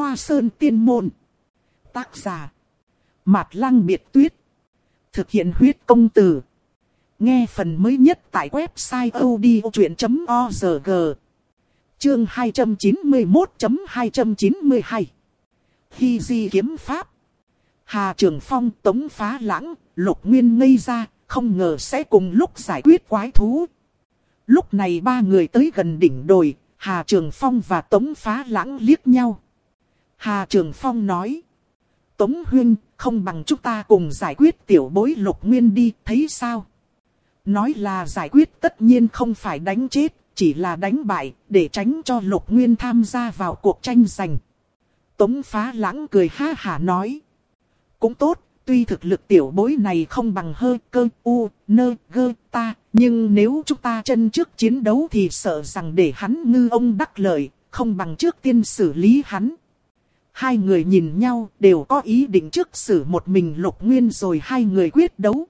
Hoa Sơn Tiên Môn. Tác giả Mạt Lăng Biệt Tuyết. Thực hiện huyết công từ. Nghe phần mới nhất tại website odchuyện.org. Chương 291.292 Hy Di Kiếm Pháp. Hà Trường Phong, Tống Phá Lãng, Lục Nguyên ngây ra, không ngờ sẽ cùng lúc giải quyết quái thú. Lúc này ba người tới gần đỉnh đồi, Hà Trường Phong và Tống Phá Lãng liếc nhau. Hà Trường Phong nói: Tống huynh, không bằng chúng ta cùng giải quyết tiểu bối Lục Nguyên đi, thấy sao? Nói là giải quyết tất nhiên không phải đánh chết, chỉ là đánh bại, để tránh cho Lục Nguyên tham gia vào cuộc tranh giành. Tống Phá Lãng cười ha hả nói: Cũng tốt, tuy thực lực tiểu bối này không bằng Hơ Cơ U Nơ Gơ ta, nhưng nếu chúng ta chân trước chiến đấu thì sợ rằng để hắn ngư ông đắc lợi, không bằng trước tiên xử lý hắn. Hai người nhìn nhau đều có ý định trước xử một mình Lục Nguyên rồi hai người quyết đấu.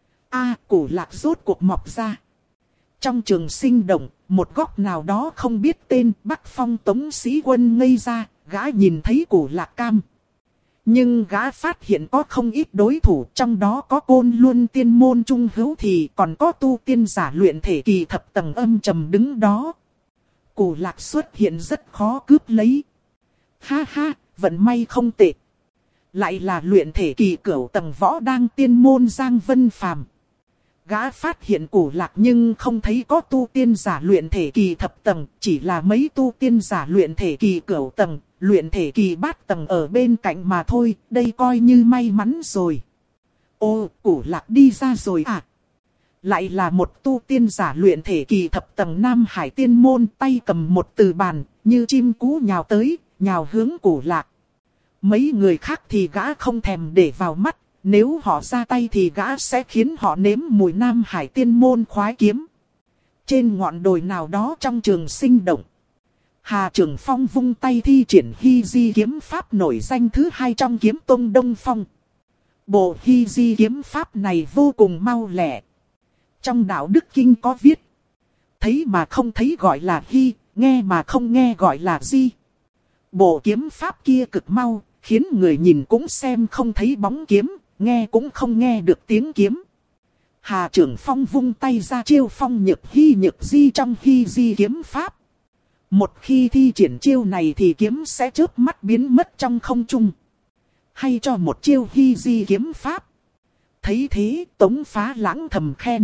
Củ lạc rốt cuộc mọc ra. Trong trường sinh động, một góc nào đó không biết tên, Bắc Phong Tống Sĩ Quân ngây ra, gã nhìn thấy củ lạc cam. Nhưng gã phát hiện có không ít đối thủ, trong đó có Côn Luân Tiên Môn Trung Hữu thì còn có tu tiên giả luyện thể kỳ thập tầng âm trầm đứng đó. Củ lạc xuất hiện rất khó cướp lấy. Ha ha, vận may không tệ. Lại là luyện thể kỳ cửu tầng võ đang tiên môn Giang Vân Phàm. Gã phát hiện củ lạc nhưng không thấy có tu tiên giả luyện thể kỳ thập tầng, chỉ là mấy tu tiên giả luyện thể kỳ cửu tầng, luyện thể kỳ bát tầng ở bên cạnh mà thôi, đây coi như may mắn rồi. Ô, củ lạc đi ra rồi à? Lại là một tu tiên giả luyện thể kỳ thập tầng Nam Hải Tiên Môn, tay cầm một từ bàn, như chim cú nhào tới, nhào hướng củ lạc. Mấy người khác thì gã không thèm để vào mắt, nếu họ ra tay thì gã sẽ khiến họ nếm mùi Nam Hải Tiên Môn khoái kiếm. Trên ngọn đồi nào đó trong trường sinh động, Hà Trường Phong vung tay thi triển Hy Di Kiếm Pháp nổi danh thứ hai trong kiếm tông Đông Phong. Bộ Hy Di Kiếm Pháp này vô cùng mau lẹ. Trong đạo đức kinh có viết: thấy mà không thấy gọi là Hy, nghe mà không nghe gọi là Di. Bộ kiếm pháp kia cực mau, khiến người nhìn cũng xem không thấy bóng kiếm, nghe cũng không nghe được tiếng kiếm. Hà Trường Phong vung tay ra chiêu phong nhược Hy nhược Di trong Hy Di Kiếm Pháp. Một khi thi triển chiêu này thì kiếm sẽ chớp mắt biến mất trong không trung. Hay cho một chiêu Hy Di Kiếm Pháp. Thấy thế, Tống Phá Lãng thầm khen.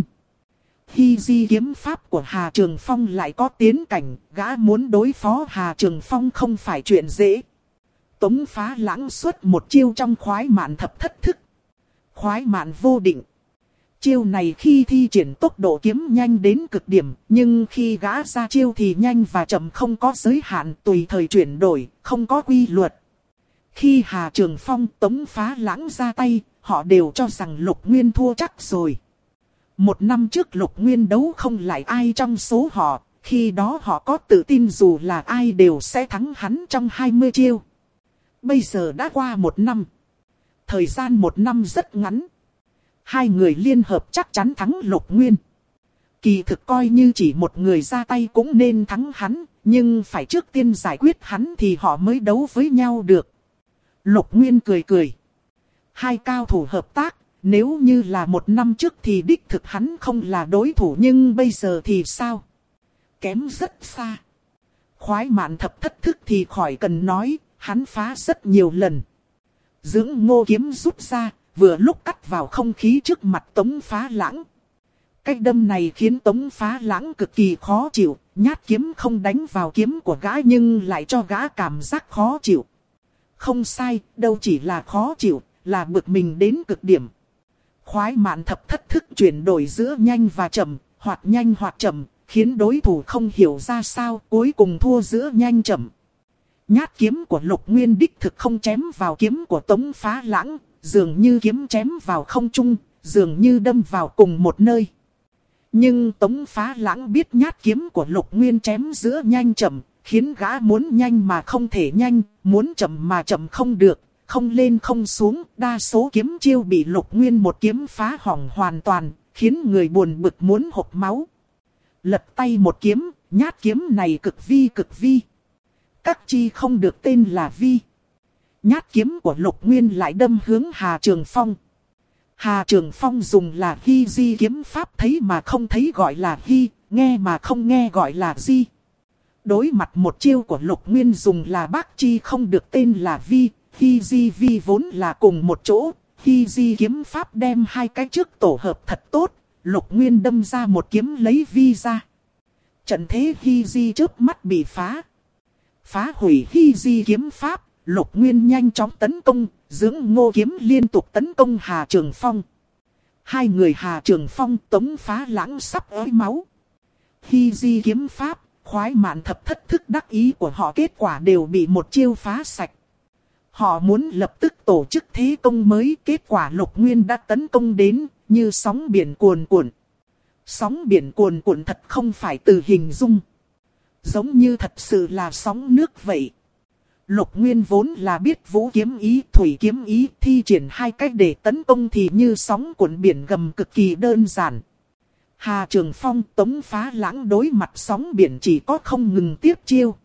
Hy Di Kiếm Pháp của Hà Trường Phong lại có tiến cảnh, gã muốn đối phó Hà Trường Phong không phải chuyện dễ. Tống Phá Lãng xuất một chiêu trong khoái mạn thập thất thức. Khoái mạn vô định. Chiêu này khi thi triển tốc độ kiếm nhanh đến cực điểm, nhưng khi gã ra chiêu thì nhanh và chậm không có giới hạn, tùy thời chuyển đổi, không có quy luật. Khi Hà Trường Phong, Tống Phá Lãng ra tay, họ đều cho rằng Lục Nguyên thua chắc rồi. Một năm trước Lục Nguyên đấu không lại ai trong số họ, khi đó họ có tự tin dù là ai đều sẽ thắng hắn trong 20 chiêu. Bây giờ đã qua một năm. Thời gian một năm rất ngắn. Hai người liên hợp chắc chắn thắng Lục Nguyên. Kỳ thực coi như chỉ một người ra tay cũng nên thắng hắn, nhưng phải trước tiên giải quyết hắn thì họ mới đấu với nhau được. Lục Nguyên cười cười. Hai cao thủ hợp tác, nếu như là một năm trước thì đích thực hắn không là đối thủ, nhưng bây giờ thì sao? Kém rất xa. Khoái mạn thập thất thức thì khỏi cần nói, hắn phá rất nhiều lần. Dưỡng ngô kiếm rút ra, vừa lúc cắt vào không khí trước mặt Tống Phá Lãng. Cách đâm này khiến Tống Phá Lãng cực kỳ khó chịu, nhát kiếm không đánh vào kiếm của gã nhưng lại cho gã cảm giác khó chịu. Không sai, đâu chỉ là khó chịu, là bực mình đến cực điểm. Khoái mạn thập thất thức chuyển đổi giữa nhanh và chậm, hoặc nhanh hoặc chậm, khiến đối thủ không hiểu ra sao, cuối cùng thua giữa nhanh chậm. Nhát kiếm của Lục Nguyên đích thực không chém vào kiếm của Tống Phá Lãng, dường như kiếm chém vào không trung, dường như đâm vào cùng một nơi. Nhưng Tống Phá Lãng biết nhát kiếm của Lục Nguyên chém giữa nhanh chậm, khiến gã muốn nhanh mà không thể nhanh, muốn chậm mà chậm không được, không lên không xuống. Đa số kiếm chiêu bị Lục Nguyên một kiếm phá hỏng hoàn toàn, khiến người buồn bực muốn hộc máu. Lật tay một kiếm, nhát kiếm này cực vi cực vi. Các chi không được tên là vi. Nhát kiếm của Lục Nguyên lại đâm hướng Hà Trường Phong. Hà Trường Phong dùng là Hy Di kiếm pháp, thấy mà không thấy gọi là Hy, nghe mà không nghe gọi là Di. Đối mặt một chiêu của Lục Nguyên dùng là bác chi không được tên là Vi, Hy Di Vi vốn là cùng một chỗ. Hy Di kiếm pháp đem hai cái trước tổ hợp thật tốt, Lục Nguyên đâm ra một kiếm lấy Vi ra. Trận thế Hy Di chớp mắt bị phá hủy Hy Di kiếm pháp, Lục Nguyên nhanh chóng tấn công, dưỡng ngô kiếm liên tục tấn công Hà Trường Phong. Hai người Hà Trường Phong Tống Phá Lãng sắp ới máu. Hy Di kiếm pháp, khoái mạn thập thất thức đắc ý của họ kết quả đều bị một chiêu phá sạch. Họ muốn lập tức tổ chức thế công mới, kết quả Lục Nguyên đã tấn công đến như sóng biển cuồn cuộn. Sóng biển cuồn cuộn thật không phải từ hình dung. Giống như thật sự là sóng nước vậy. Lục Nguyên vốn là biết vũ kiếm ý, thủy kiếm ý, thi triển hai cách để tấn công thì như sóng cuộn biển gầm cực kỳ đơn giản. Hà Trường Phong Tống Phá Lãng đối mặt sóng biển chỉ có không ngừng tiếp chiêu.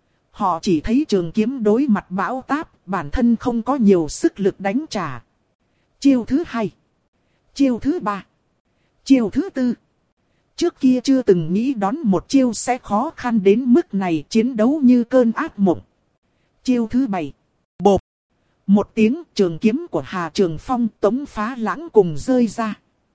Họ chỉ thấy trường kiếm đối mặt bão táp, bản thân không có nhiều sức lực đánh trả. Chiêu thứ hai, chiêu thứ ba, chiêu thứ tư. Trước kia chưa từng nghĩ đón một chiêu sẽ khó khăn đến mức này, chiến đấu như cơn ác mộng. Chiêu thứ bảy, bộp. Một tiếng, trường kiếm của Hà Trường Phong Tống Phá Lãng cùng rơi ra.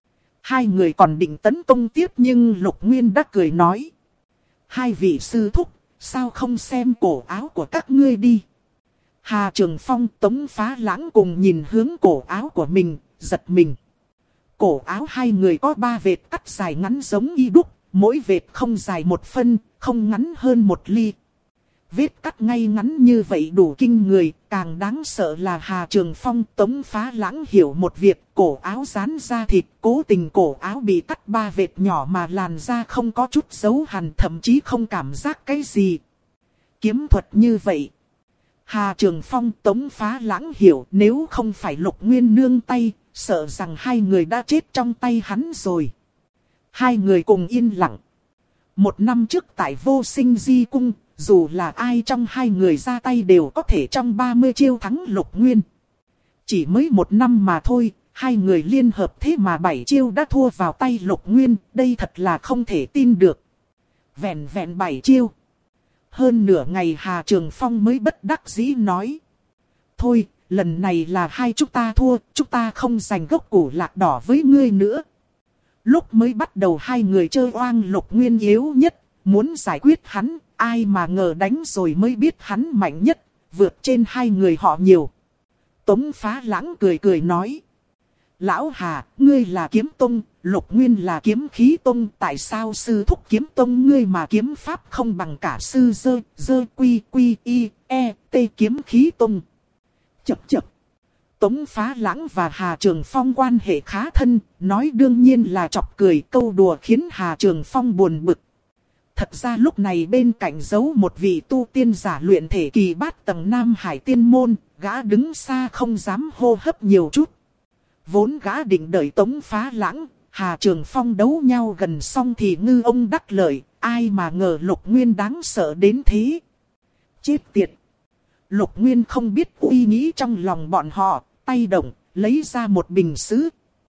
Hai người còn định tấn công tiếp nhưng Lục Nguyên đã cười nói: hai vị sư thúc, sao không xem cổ áo của các ngươi đi? Hà Trường Phong Tống Phá Lãng cùng nhìn hướng cổ áo của mình, giật mình. Cổ áo hai người có 3 vệt cắt dài ngắn giống y đúc, mỗi vệt không dài 1 phân, không ngắn hơn 1 ly. Vết cắt ngay ngắn như vậy đủ kinh người, càng đáng sợ là Hà Trường Phong Tống Phá Lãng hiểu một việc, cổ áo dán da thịt, cố tình cổ áo bị cắt 3 vệt nhỏ mà làn da không có chút dấu hằn, thậm chí không cảm giác cái gì. Kiếm thuật như vậy, Hà Trường Phong Tống Phá Lãng hiểu, nếu không phải Lục Nguyên nương tay, sợ rằng hai người đã chết trong tay hắn rồi. Hai người cùng yên lặng. 1 năm trước tại Vô Sinh Di Cung, dù là ai trong hai người ra tay đều có thể trong 30 chiêu thắng Lục Nguyên. Chỉ mới 1 năm mà thôi, hai người liên hợp thế mà 7 chiêu đã thua vào tay Lục Nguyên, đây thật là không thể tin được. Vẹn 7 chiêu. Hơn nửa ngày Hà Trường Phong mới bất đắc dĩ nói: thôi, lần này là hai chúng ta thua, chúng ta không giành gốc củ lạc đỏ với ngươi nữa. Lúc mới bắt đầu hai người chơi oang Lục Nguyên yếu nhất, muốn giải quyết hắn, ai mà ngờ đánh rồi mới biết hắn mạnh nhất, vượt trên hai người họ nhiều. Tống Phá Lãng cười nói: lão Hà, ngươi là kiếm tông, Lục Nguyên là kiếm khí tông, tại sao sư thúc kiếm tông ngươi mà kiếm pháp không bằng cả sư dơ quy y t kiếm khí tông? Chập. Tống Phá Lãng và Hà Trường Phong quan hệ khá thân, nói đương nhiên là chọc cười, câu đùa khiến Hà Trường Phong buồn bực. Thật ra lúc này bên cạnh giấu một vị tu tiên giả luyện thể kỳ bát tầng Nam Hải Tiên Môn, gã đứng xa không dám hô hấp nhiều chút. Vốn gã định đợi Tống Phá Lãng, Hà Trường Phong đấu nhau gần xong thì ngư ông đắc lợi, ai mà ngờ Lục Nguyên đáng sợ đến thế. Chết tiệt! Lục Nguyên không biết uy nghĩ trong lòng bọn họ, tay động, lấy ra một bình sứ.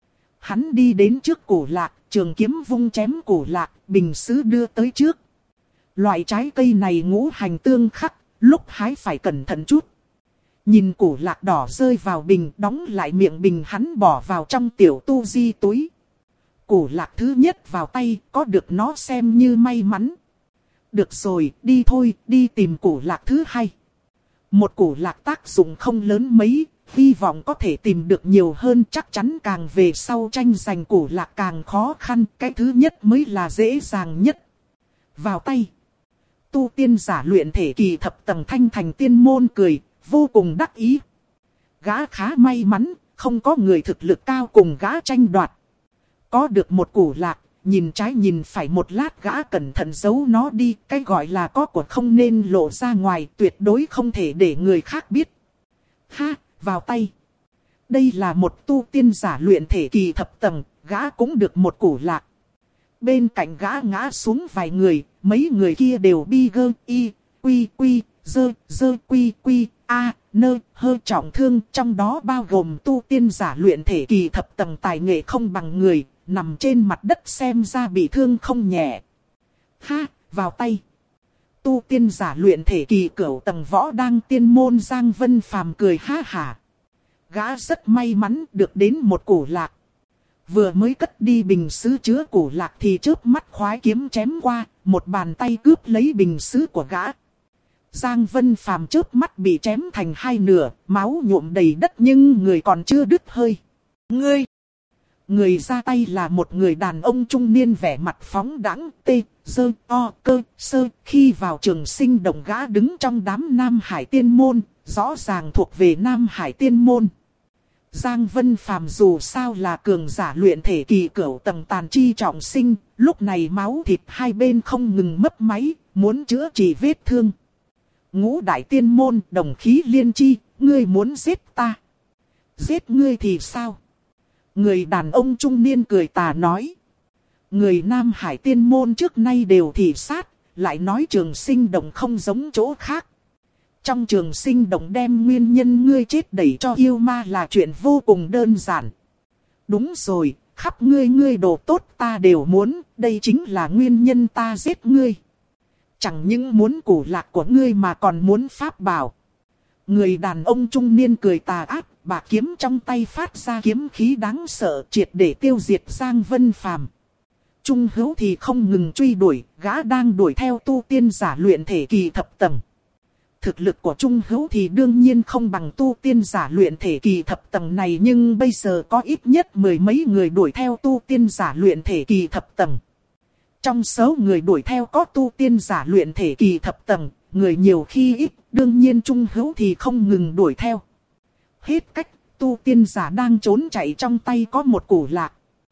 Hắn đi đến trước Củ Lạc, trường kiếm vung chém Củ Lạc, bình sứ đưa tới trước. Loại trái cây này ngũ hành tương khắc, lúc hái phải cẩn thận chút. Nhìn Củ Lạc đỏ rơi vào bình, đóng lại miệng bình, hắn bỏ vào trong tiểu tu di túi. Củ Lạc thứ nhất vào tay, có được nó xem như may mắn. Được rồi, đi thôi, đi tìm Củ Lạc thứ hai. Một Củ Lạc tác dụng không lớn mấy, hy vọng có thể tìm được nhiều hơn, chắc chắn càng về sau tranh giành Củ Lạc càng khó khăn, cái thứ nhất mới là dễ dàng nhất. Vào tay. Tu tiên giả luyện thể kỳ thập tầng Thanh Thành Tiên Môn cười, vô cùng đắc ý. Gã khá may mắn, không có người thực lực cao cùng gã tranh đoạt. Có được một Củ Lạc, nhìn trái nhìn phải một lát gã cẩn thận giấu nó đi, cái gọi là có của không nên lộ ra ngoài, tuyệt đối không thể để người khác biết. Ha, vào tay. Đây là một tu tiên giả luyện thể kỳ thập tầng, gã cũng được một Củ Lạc. Bên cạnh gã ngã xuống vài người, mấy người kia đều bi gơ y, quy, dơ quy, a, n, trọng thương, trong đó bao gồm tu tiên giả luyện thể kỳ thập tầng tài nghệ không bằng người, nằm trên mặt đất xem ra bị thương không nhẹ. Ha, vào tay. Tu tiên giả luyện thể kỳ cửu tầng võ đang tiên môn Giang Vân Phàm cười ha hả. Gã rất may mắn được đến một củ lạc. Vừa mới cất đi bình sứ chứa củ lạc thì chớp mắt khoái kiếm chém qua, một bàn tay cướp lấy bình sứ của gã. Giang Vân Phàm chớp mắt bị chém thành hai nửa, máu nhuộm đầy đất nhưng người còn chưa đứt hơi. Người ra tay là một người đàn ông trung niên vẻ mặt phóng đãng, cơ sơ. Khi vào Trường Sinh Đồng gã đứng trong đám Nam Hải Tiên Môn, rõ ràng thuộc về Nam Hải Tiên Môn. Giang Vân Phàm dù sao là cường giả luyện thể kỳ cửu tầng tàn chi trọng sinh, lúc này máu thịt hai bên không ngừng mấp máy, muốn chữa trị vết thương. Ngũ đại tiên môn đồng khí liên chi, ngươi muốn giết ta. Giết ngươi thì sao? Người đàn ông trung niên cười tà nói. Người Nam Hải Tiên Môn trước nay đều thị sát, lại nói Trường Sinh Đồng không giống chỗ khác. Trong Trường Sinh Đồng đem nguyên nhân ngươi chết đẩy cho yêu ma là chuyện vô cùng đơn giản. Đúng rồi, khắp ngươi đồ tốt ta đều muốn, đây chính là nguyên nhân ta giết ngươi. Chẳng những muốn củ lạc của ngươi mà còn muốn pháp bảo. Người đàn ông trung niên cười tà ác, bạc kiếm trong tay phát ra kiếm khí đáng sợ triệt để tiêu diệt Giang Vân Phàm. Trung Hữu thì không ngừng truy đuổi, gã đang đuổi theo tu tiên giả luyện thể kỳ thập tầng. Thực lực của Trung Hữu thì đương nhiên không bằng tu tiên giả luyện thể kỳ thập tầng này, nhưng bây giờ có ít nhất mười mấy người đuổi theo tu tiên giả luyện thể kỳ thập tầng. Trong số người đuổi theo có tu tiên giả luyện thể kỳ thập tầng, người nhiều khi ít, đương nhiên Trung Hữu thì không ngừng đuổi theo. Hết cách, tu tiên giả đang trốn chạy trong tay có một củ lạc.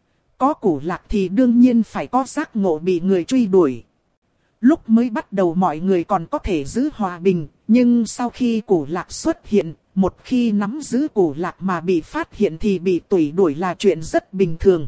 Có củ lạc thì đương nhiên phải có giác ngộ bị người truy đuổi. Lúc mới bắt đầu mọi người còn có thể giữ hòa bình, nhưng sau khi củ lạc xuất hiện, một khi nắm giữ củ lạc mà bị phát hiện thì bị tùy đuổi là chuyện rất bình thường.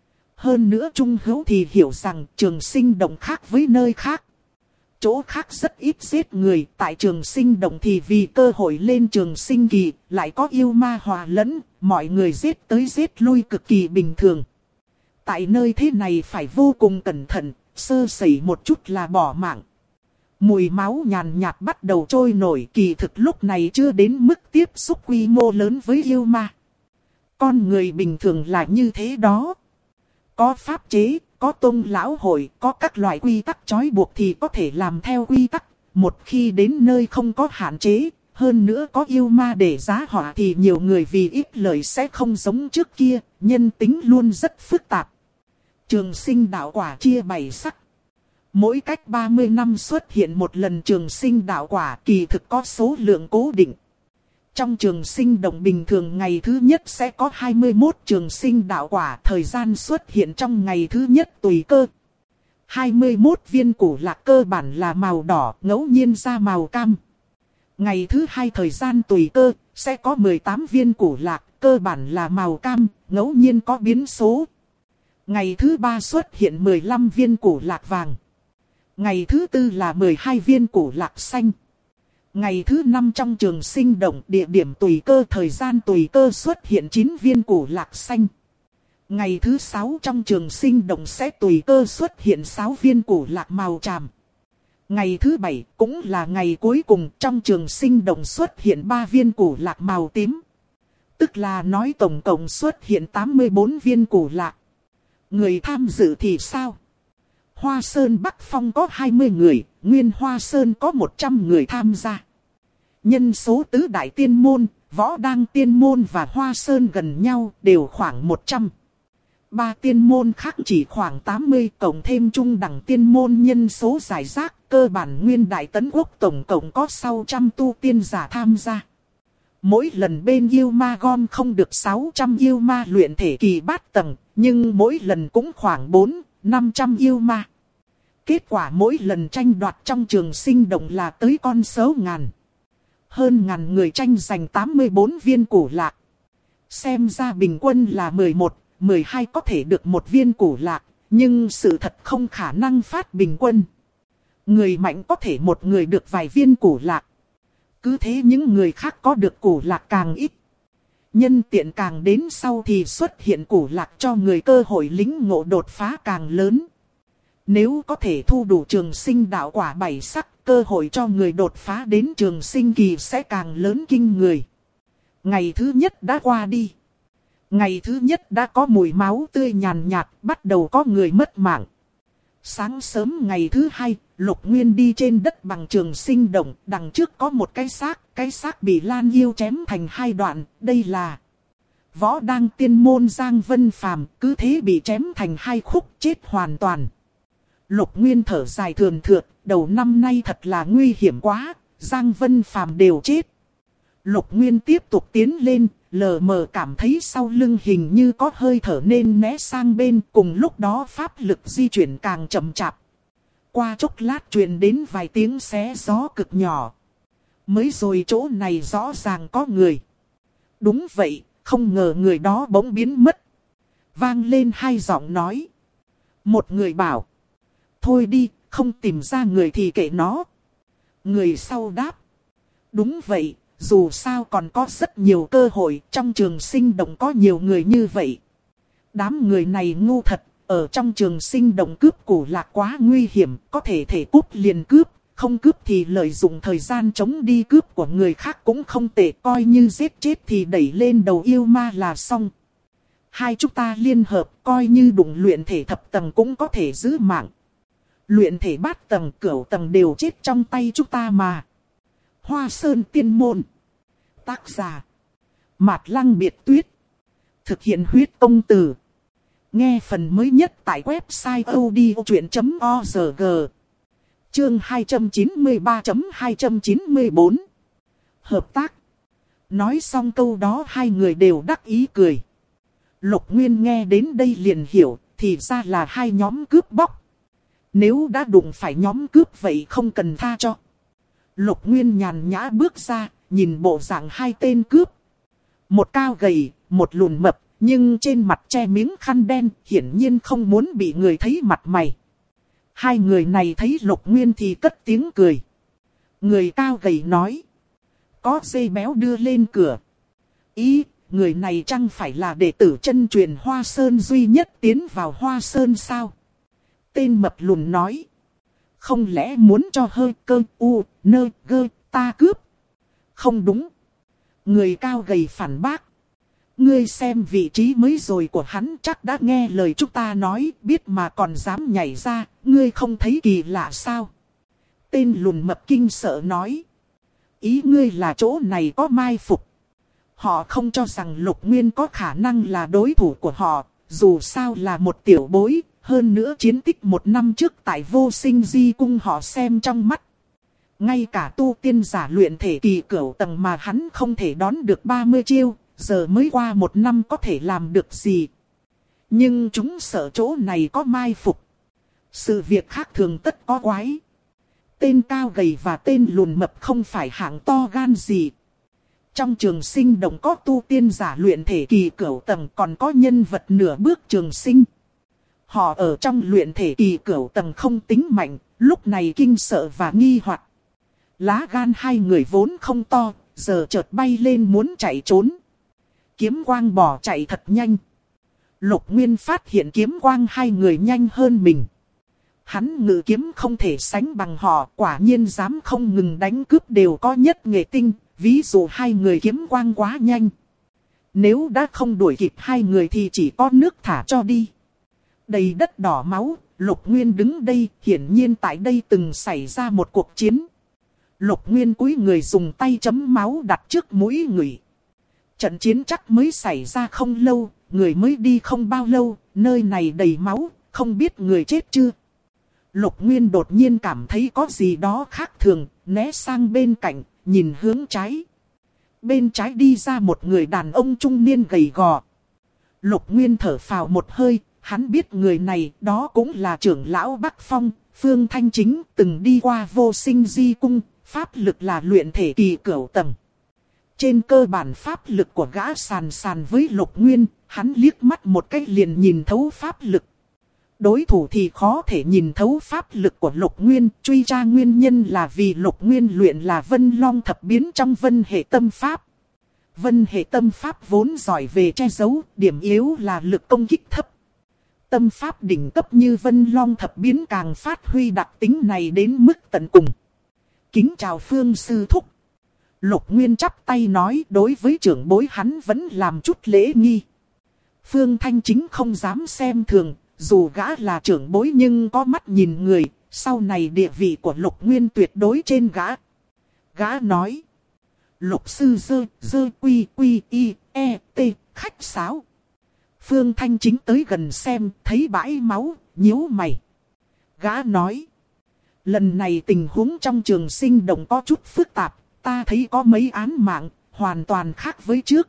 Hơn nữa Trung Hữu thì hiểu rằng Trường Sinh Đồng khác với nơi khác. Chỗ khác rất ít giết người, tại Trường Sinh Đồng thì vì cơ hội lên Trường Sinh Kỳ, lại có yêu ma hòa lẫn, mọi người giết tới giết lui cực kỳ bình thường. Tại nơi thế này phải vô cùng cẩn thận, sơ sẩy một chút là bỏ mạng. Mùi máu nhàn nhạt bắt đầu trôi nổi, kỳ thực lúc này chưa đến mức tiếp xúc quy mô lớn với yêu ma. Con người bình thường là như thế đó. Có pháp chế, có tôn lão hội, có các loại quy tắc trói buộc thì có thể làm theo quy tắc. Một khi đến nơi không có hạn chế, hơn nữa có yêu ma để giá họa thì nhiều người vì ít lợi sẽ không giống trước kia, nhân tính luôn rất phức tạp. Trường sinh đạo quả chia 7 sắc. Mỗi cách 30 năm xuất hiện một lần trường sinh đạo quả, kỳ thực có số lượng cố định. Trong Trường Sinh Đồng bình thường ngày thứ nhất sẽ có 21 trường sinh đạo quả, thời gian xuất hiện trong ngày thứ nhất tùy cơ. 21 viên củ lạc cơ bản là màu đỏ, ngẫu nhiên ra màu cam. Ngày thứ hai thời gian tùy cơ, sẽ có 18 viên củ lạc, cơ bản là màu cam, ngẫu nhiên có biến số. Ngày thứ ba xuất hiện 15 viên củ lạc vàng. Ngày thứ tư là 12 viên củ lạc xanh. Ngày thứ 5 trong Trường Sinh Đồng địa điểm tùy cơ thời gian tùy cơ xuất hiện 9 viên củ lạc xanh. Ngày thứ 6 trong Trường Sinh Đồng sẽ tùy cơ xuất hiện 6 viên củ lạc màu tràm. Ngày thứ 7 cũng là ngày cuối cùng trong Trường Sinh Đồng xuất hiện 3 viên củ lạc màu tím. Tức là nói tổng cộng xuất hiện 84 viên củ lạc. Người tham dự thì sao? Hoa Sơn Bắc Phong có 20 người, Nguyên Hoa Sơn có 100 người tham gia. Nhân số tứ đại tiên môn, Võ Đăng Tiên Môn và Hoa Sơn gần nhau đều khoảng 100. Ba tiên môn khác chỉ khoảng 80, cộng thêm Trung Đẳng Tiên Môn nhân số giải rác, cơ bản Nguyên Đại Tấn Quốc tổng cộng có sau trăm tu tiên giả tham gia. Mỗi lần bên yêu ma gom không được 600 yêu ma luyện thể kỳ bát tầng, nhưng mỗi lần cũng khoảng 400-500 yêu ma. Kết quả mỗi lần tranh đoạt trong Trường Sinh Đồng là tới con số ngàn. Hơn ngàn người tranh giành 84 viên củ lạc. Xem ra bình quân là 11-12 có thể được một viên củ lạc, nhưng sự thật không khả năng phát bình quân. Người mạnh có thể một người được vài viên củ lạc. Cứ thế những người khác có được cổ lạc càng ít. Nhân tiện càng đến sau thì xuất hiện cổ lạc cho người cơ hội lĩnh ngộ đột phá càng lớn. Nếu có thể thu đủ trường sinh đạo quả 7 sắc, cơ hội cho người đột phá đến trường sinh kỳ sẽ càng lớn kinh người. Ngày thứ nhất đã qua đi. Ngày thứ nhất đã có mùi máu tươi nhàn nhạt, bắt đầu có người mất mạng. Sáng sớm ngày thứ hai, Lục Nguyên đi trên đất bằng trường sinh động, đằng trước có một cái xác bị Lan Yêu chém thành 2 đoạn, đây là Võ Đang Tiên môn Giang Vân Phàm, cứ thế bị chém thành 2 khúc chết hoàn toàn. Lục Nguyên thở dài thườn thượt, đầu năm nay thật là nguy hiểm quá, Giang Vân Phàm đều chết. Lục Nguyên tiếp tục tiến lên, lờ mờ cảm thấy sau lưng hình như có hơi thở nên né sang bên, cùng lúc đó pháp lực di chuyển càng chậm chạp. Qua chốc lát truyền đến vài tiếng xé gió cực nhỏ. Mới rồi chỗ này rõ ràng có người. Đúng vậy, không ngờ người đó bỗng biến mất. Vang lên 2 giọng nói. Một người bảo. Thôi đi, không tìm ra người thì kệ nó. Người sau đáp. Đúng vậy, dù sao còn có rất nhiều cơ hội, trong trường sinh động có nhiều người như vậy. Đám người này ngu thật, ở trong trường sinh động cướp cổ lạc quá nguy hiểm, có thể cướp liền cướp, không cướp thì lợi dụng thời gian chống đi cướp của người khác cũng không tệ, coi như giết chết thì đẩy lên đầu yêu ma là xong. Hai chúng ta liên hợp, coi như đụng luyện thể thập tầng cũng có thể giữ mạng. Luyện thể bát tầng, cửu tầng đều chết trong tay chúng ta mà. Hoa Sơn Tiên Môn. Tác giả Mạt Lăng Biệt Tuyết. Thực hiện huyết công từ. Nghe phần mới nhất tại website odchuyện.org. Chương 293.294. Hợp tác. Nói xong câu đó 2 người đều đắc ý cười. Lục Nguyên nghe đến đây liền hiểu, thì ra là 2 nhóm cướp bóc. Nếu đã đụng phải nhóm cướp vậy không cần tha cho. Lục Nguyên nhàn nhã bước ra, nhìn bộ dạng 2 tên cướp. Một cao gầy, một lùn mập, nhưng trên mặt che miếng khăn đen, hiển nhiên không muốn bị người thấy mặt mày. 2 người này thấy Lục Nguyên thì cất tiếng cười. Người cao gầy nói. Có dây béo đưa lên cửa. Ý, người này chẳng phải là đệ tử chân truyền Hoa Sơn duy nhất tiến vào Hoa Sơn sao? Tên mập lùn nói. Không lẽ muốn cho hơi cơ u, nơ, gơ, ta cướp? Không đúng. Người cao gầy phản bác. Ngươi xem vị trí mới rồi của hắn chắc đã nghe lời chúng ta nói, biết mà còn dám nhảy ra, ngươi không thấy kỳ lạ sao? Tên lùn mập kinh sợ nói. Ý ngươi là chỗ này có mai phục. Họ không cho rằng Lục Nguyên có khả năng là đối thủ của họ, dù sao là một tiểu bối, hơn nữa chiến tích 1 năm trước tại Vô Sinh Di Cung họ xem trong mắt. Ngay cả tu tiên giả luyện thể kỳ cửu tầng mà hắn không thể đón được 30 chiêu, giờ mới qua 1 năm có thể làm được gì. Nhưng chúng sợ chỗ này có mai phục. Sự việc khác thường tất có quái. Tên cao gầy và tên lùn mập không phải hạng to gan gì. Trong trường sinh động có tu tiên giả luyện thể kỳ cửu tầng, còn có nhân vật nửa bước trường sinh. Họ ở trong luyện thể kỳ cửu tầng không tính mạnh, lúc này kinh sợ và nghi hoặc. Lá gan 2 người vốn không to, giờ chợt bay lên muốn chạy trốn. Kiếm quang bỏ chạy thật nhanh. Lục Nguyên phát hiện kiếm quang 2 người nhanh hơn mình. Hắn ngự kiếm không thể sánh bằng họ, quả nhiên dám không ngừng đánh cướp đều có nhất nghệ tinh, ví dụ 2 người kiếm quang quá nhanh. Nếu đã không đuổi kịp 2 người thì chỉ có nước thả cho đi. Đầy đất đỏ máu, Lục Nguyên đứng đây, hiển nhiên tại đây từng xảy ra một cuộc chiến. Lục Nguyên cúi người dùng tay chấm máu đặt trước mũi người. Trận chiến chắc mới xảy ra không lâu, người mới đi không bao lâu, nơi này đầy máu, không biết người chết chưa. Lục Nguyên đột nhiên cảm thấy có gì đó khác thường, né sang bên cạnh, nhìn hướng trái. Bên trái đi ra một người đàn ông trung niên gầy gò. Lục Nguyên thở phào một hơi, hắn biết người này đó cũng là trưởng lão Bắc Phong, Phương Thanh Chính, từng đi qua Vô Sinh Di Cung, pháp lực là luyện thể kỳ cửu tầng. Trên cơ bản pháp lực của gã sàn sàn với Lục Nguyên, hắn liếc mắt một cái liền nhìn thấu pháp lực. đối thủ thì khó thể nhìn thấu pháp lực của Lục Nguyên. Truy tra nguyên nhân là vì Lục Nguyên luyện là Vân Long thập biến trong Vân hệ tâm pháp. Vân hệ tâm pháp vốn giỏi về che giấu, điểm yếu là lực công kích thấp. Tâm pháp đỉnh cấp như Vân Long thập biến càng phát huy đặc tính này đến mức tận cùng. Kính chào Phương sư thúc. Lục Nguyên chắp tay nói, đối với trưởng bối hắn vẫn làm chút lễ nghi. Phương Thanh Chính không dám xem thường, dù gã là trưởng bối nhưng có mắt nhìn người, sau này địa vị của Lục Nguyên tuyệt đối trên gã. Gã nói, Lục sư dơ quy quy y e t khách sáo. Phương Thanh Chính tới gần xem, thấy bãi máu, nhíu mày. Gã nói, lần này tình huống trong Trường Sinh Động có chút phức tạp, ta thấy có mấy án mạng, hoàn toàn khác với trước.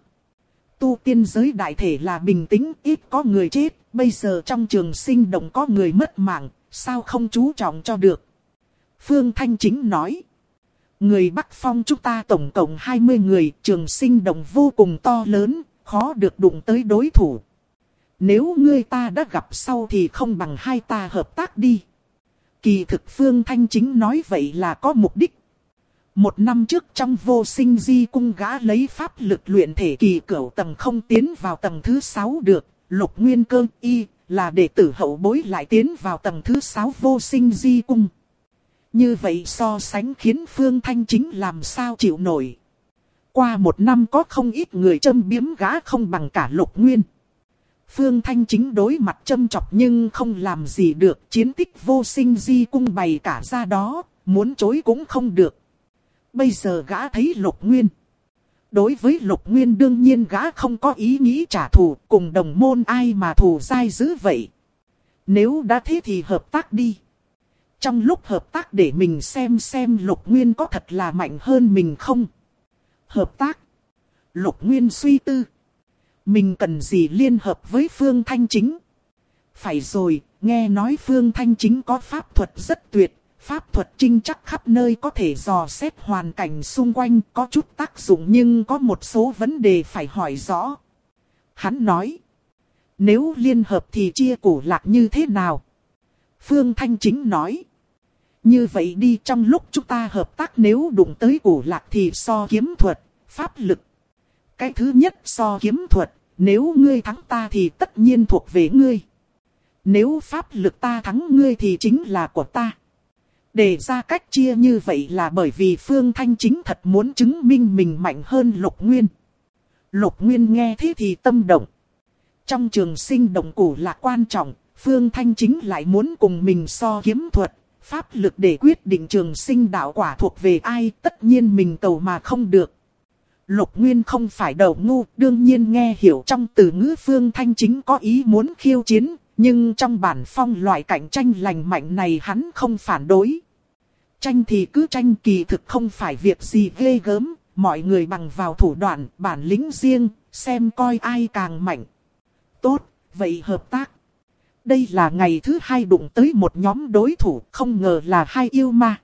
Tu tiên giới đại thể là bình tĩnh, ít có người chết, bây giờ trong Trường Sinh Động có người mất mạng, sao không chú trọng cho được. Phương Thanh Chính nói, người Bắc Phong chúng ta tổng cộng 20 người, Trường Sinh Động vô cùng to lớn, khó được đụng tới đối thủ. Nếu ngươi ta đã gặp sau thì không bằng hai ta hợp tác đi. Kỳ thực Phương Thanh Chính nói vậy là có mục đích. Một năm trước trong Vô Sinh Di cung gã lấy pháp lực luyện thể kỳ cửu tầng không tiến vào tầng thứ 6 được. Lục Nguyên Cơ y là đệ tử hậu bối lại tiến vào tầng thứ 6 Vô Sinh Di cung. Như vậy so sánh khiến Phương Thanh Chính làm sao chịu nổi. Qua một năm có không ít người châm biếm gã không bằng cả Lục Nguyên. Phương Thanh Chính đối mặt châm chọc nhưng không làm gì được. Chiến tích Vô Sinh Di cung bày cả ra đó, muốn chối cũng không được. Bây giờ gã thấy Lục Nguyên. Đối với Lục Nguyên đương nhiên gã không có ý nghĩ trả thù, cùng đồng môn ai mà thù dai dữ vậy. Nếu đã thế thì hợp tác đi. Trong lúc hợp tác để mình xem Lục Nguyên có thật là mạnh hơn mình không. Hợp tác. Lục Nguyên suy tư. Mình cần gì liên hợp với Phương Thanh Chính? Phải rồi, nghe nói Phương Thanh Chính có pháp thuật rất tuyệt. Pháp thuật trinh chắc khắp nơi có thể dò xét hoàn cảnh xung quanh, có chút tác dụng nhưng có một số vấn đề phải hỏi rõ. Hắn nói, nếu liên hợp thì chia cổ lạc như thế nào? Phương Thanh Chính nói, như vậy đi, trong lúc chúng ta hợp tác nếu đụng tới cổ lạc thì so kiếm thuật, pháp lực. Cái thứ nhất so kiếm thuật, nếu ngươi thắng ta thì tất nhiên thuộc về ngươi. Nếu pháp lực ta thắng ngươi thì chính là của ta. Để ra cách chia như vậy là bởi vì Phương Thanh Chính thật muốn chứng minh mình mạnh hơn Lục Nguyên. Lục Nguyên nghe thế thì tâm động. Trong Trường Sinh Động cổ là quan trọng, Phương Thanh Chính lại muốn cùng mình so kiếm thuật, pháp lực để quyết định Trường Sinh đạo quả thuộc về ai, tất nhiên mình cầu mà không được. Lục Nguyên không phải đầu ngu, đương nhiên nghe hiểu trong từ ngữ Phương Thanh Chính có ý muốn khiêu chiến. Nhưng trong bản phong loại cạnh tranh lành mạnh này hắn không phản đối. Tranh thì cứ tranh, kỳ thực không phải việc gì ghê gớm. Mọi người bằng vào thủ đoạn, bản lĩnh riêng, xem coi ai càng mạnh. Tốt, vậy hợp tác. Đây là ngày thứ hai đụng tới một nhóm đối thủ, không ngờ là hai yêu ma.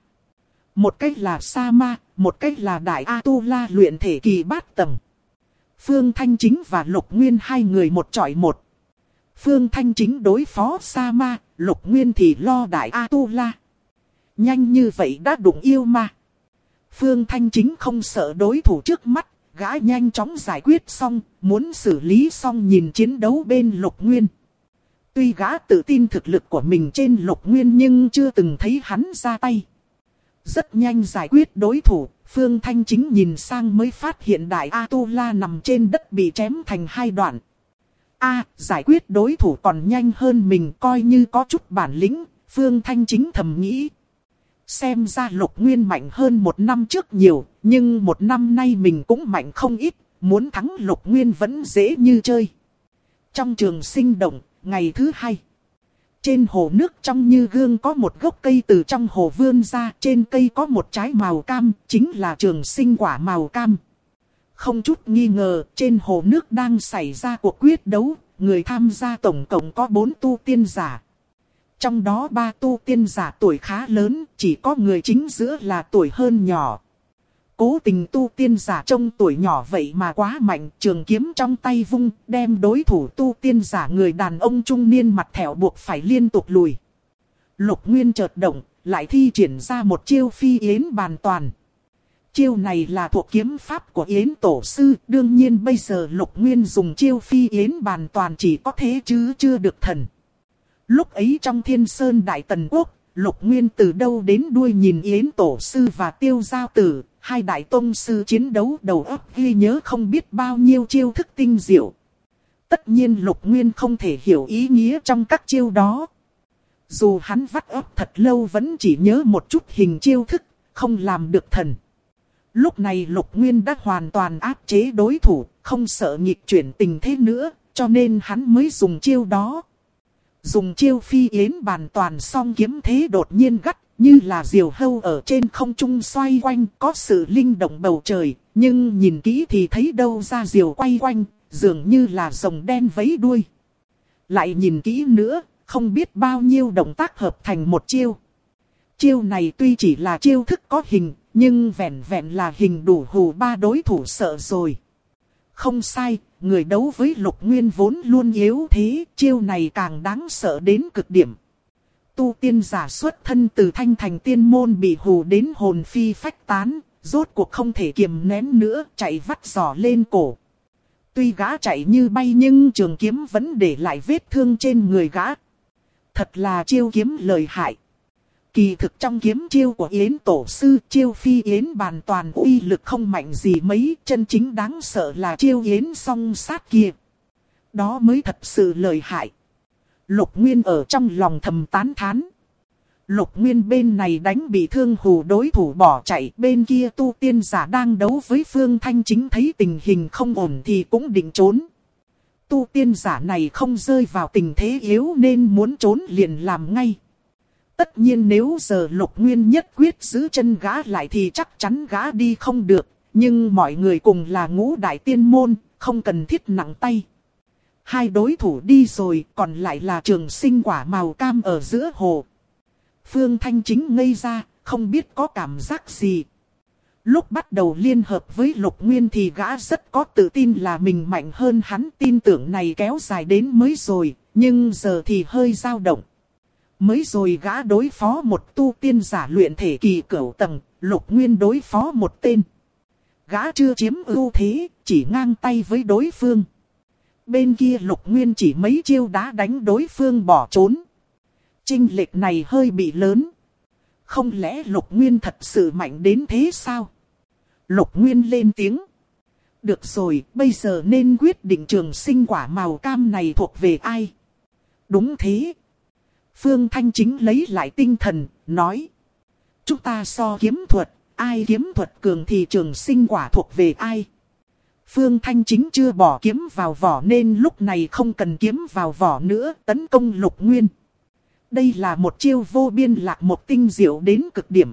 Một cách là Sa Ma, một cách là Đại A-tu-la luyện thể kỳ bát tầng. Phương Thanh Chính và Lục Nguyên hai người một chọi một. Phương Thanh Chính đối phó Sa Ma, Lục Nguyên thì lo Đại A-tu-la. Nhanh như vậy đã đụng yêu ma. Phương Thanh Chính không sợ đối thủ trước mắt, gã nhanh chóng giải quyết xong, muốn xử lý xong nhìn chiến đấu bên Lục Nguyên. Tuy gã tự tin thực lực của mình trên Lục Nguyên nhưng chưa từng thấy hắn ra tay. Rất nhanh giải quyết đối thủ, Phương Thanh Chính nhìn sang mới phát hiện Đại A-tu-la nằm trên đất bị chém thành hai đoạn. Giải quyết đối thủ còn nhanh hơn mình, coi như có chút bản lĩnh, Phương Thanh Chính thầm nghĩ. Xem ra Lục Nguyên mạnh hơn một năm trước nhiều, nhưng một năm nay mình cũng mạnh không ít, muốn thắng Lục Nguyên vẫn dễ như chơi. Trong Trường Sinh Động, ngày thứ hai. Trên hồ nước trong như gương có một gốc cây từ trong hồ vươn ra, trên cây có một trái màu cam, chính là trường sinh quả màu cam. Không chút nghi ngờ, trên hồ nước đang xảy ra cuộc quyết đấu, người tham gia tổng cộng có 4 tu tiên giả. Trong đó 3 tu tiên giả tuổi khá lớn, chỉ có người chính giữa là tuổi hơn nhỏ. Cố tình tu tiên giả trông tuổi nhỏ vậy mà quá mạnh, trường kiếm trong tay vung, đem đối thủ tu tiên giả người đàn ông trung niên mặt thẹo buộc phải liên tục lùi. Lục Nguyên chợt động, lại thi triển ra một chiêu phi yến bàn toàn. Chiêu này là thuộc kiếm pháp của Yến Tổ Sư, đương nhiên bây giờ Lục Nguyên dùng chiêu phi yến bàn toàn chỉ có thế chứ chưa được thần. Lúc ấy trong Thiên Sơn Đại Tần Quốc, Lục Nguyên từ đâu đến đuôi nhìn Yến Tổ Sư và Tiêu Giao Tử, hai đại tông sư chiến đấu đầu óc ghi nhớ không biết bao nhiêu chiêu thức tinh diệu. Tất nhiên Lục Nguyên không thể hiểu ý nghĩa trong các chiêu đó. Dù hắn vắt óc thật lâu vẫn chỉ nhớ một chút hình chiêu thức, không làm được thần. Lúc này Lục Nguyên đã hoàn toàn áp chế đối thủ, không sợ nghịch chuyển tình thế nữa, cho nên hắn mới dùng chiêu đó. Dùng chiêu phi yến bàn toàn xong kiếm thế đột nhiên gắt, như là diều hâu ở trên không trung xoay quanh, có sự linh động bầu trời, nhưng nhìn kỹ thì thấy đâu ra diều quay quanh, dường như là rồng đen vẫy đuôi. Lại nhìn kỹ nữa, không biết bao nhiêu động tác hợp thành một chiêu. Chiêu này tuy chỉ là chiêu thức có hình, nhưng vẹn vẹn là hình đủ hù ba đối thủ sợ rồi. Không sai, người đấu với Lục Nguyên vốn luôn yếu thế, chiêu này càng đáng sợ đến cực điểm. Tu tiên giả xuất thân từ Thanh Thành Tiên Môn bị hù đến hồn phi phách tán, rốt cuộc không thể kiềm nén nữa, chạy vắt giò lên cổ. Tuy gã chạy như bay nhưng trường kiếm vẫn để lại vết thương trên người gã. Thật là chiêu kiếm lợi hại. Kỳ thực trong kiếm chiêu của Yến Tổ Sư, chiêu phi yến bàn toàn uy lực không mạnh gì mấy, chân chính đáng sợ là chiêu yến song sát kia. Đó mới thật sự lợi hại. Lục Nguyên ở trong lòng thầm tán thán. Lục Nguyên bên này đánh bị thương hù đối thủ bỏ chạy, bên kia tu tiên giả đang đấu với Phương Thanh Chính thấy tình hình không ổn thì cũng định trốn. Tu tiên giả này không rơi vào tình thế yếu nên muốn trốn liền làm ngay. Tất nhiên nếu giờ Lục Nguyên nhất quyết giữ chân gã lại thì chắc chắn gã đi không được, nhưng mọi người cùng là ngũ đại tiên môn, không cần thiết nặng tay. Hai đối thủ đi rồi, còn lại là Trường Sinh quả màu cam ở giữa hồ. Phương Thanh Chính ngây ra, không biết có cảm giác gì. Lúc bắt đầu liên hợp với Lục Nguyên thì gã rất có tự tin là mình mạnh hơn hắn, tin tưởng này kéo dài đến mới rồi, nhưng giờ thì hơi dao động. Mới rồi gã đối phó một tu tiên giả luyện thể kỳ cửu tầng, Lục Nguyên đối phó một tên. Gã chưa chiếm ưu thế, chỉ ngang tay với đối phương. Bên kia Lục Nguyên chỉ mấy chiêu đá đánh đối phương bỏ trốn. Chênh lệch này hơi bị lớn. Không lẽ Lục Nguyên thật sự mạnh đến thế sao? Lục Nguyên lên tiếng. Được rồi, bây giờ nên quyết định Trường Sinh quả màu cam này thuộc về ai? Đúng thế. Phương Thanh Chính lấy lại tinh thần, nói. Chúng ta so kiếm thuật, ai kiếm thuật cường thì Trường Sinh quả thuộc về ai? Phương Thanh Chính chưa bỏ kiếm vào vỏ nên lúc này không cần kiếm vào vỏ nữa, tấn công Lục Nguyên. Đây là một chiêu vô biên lạc một tinh diệu đến cực điểm.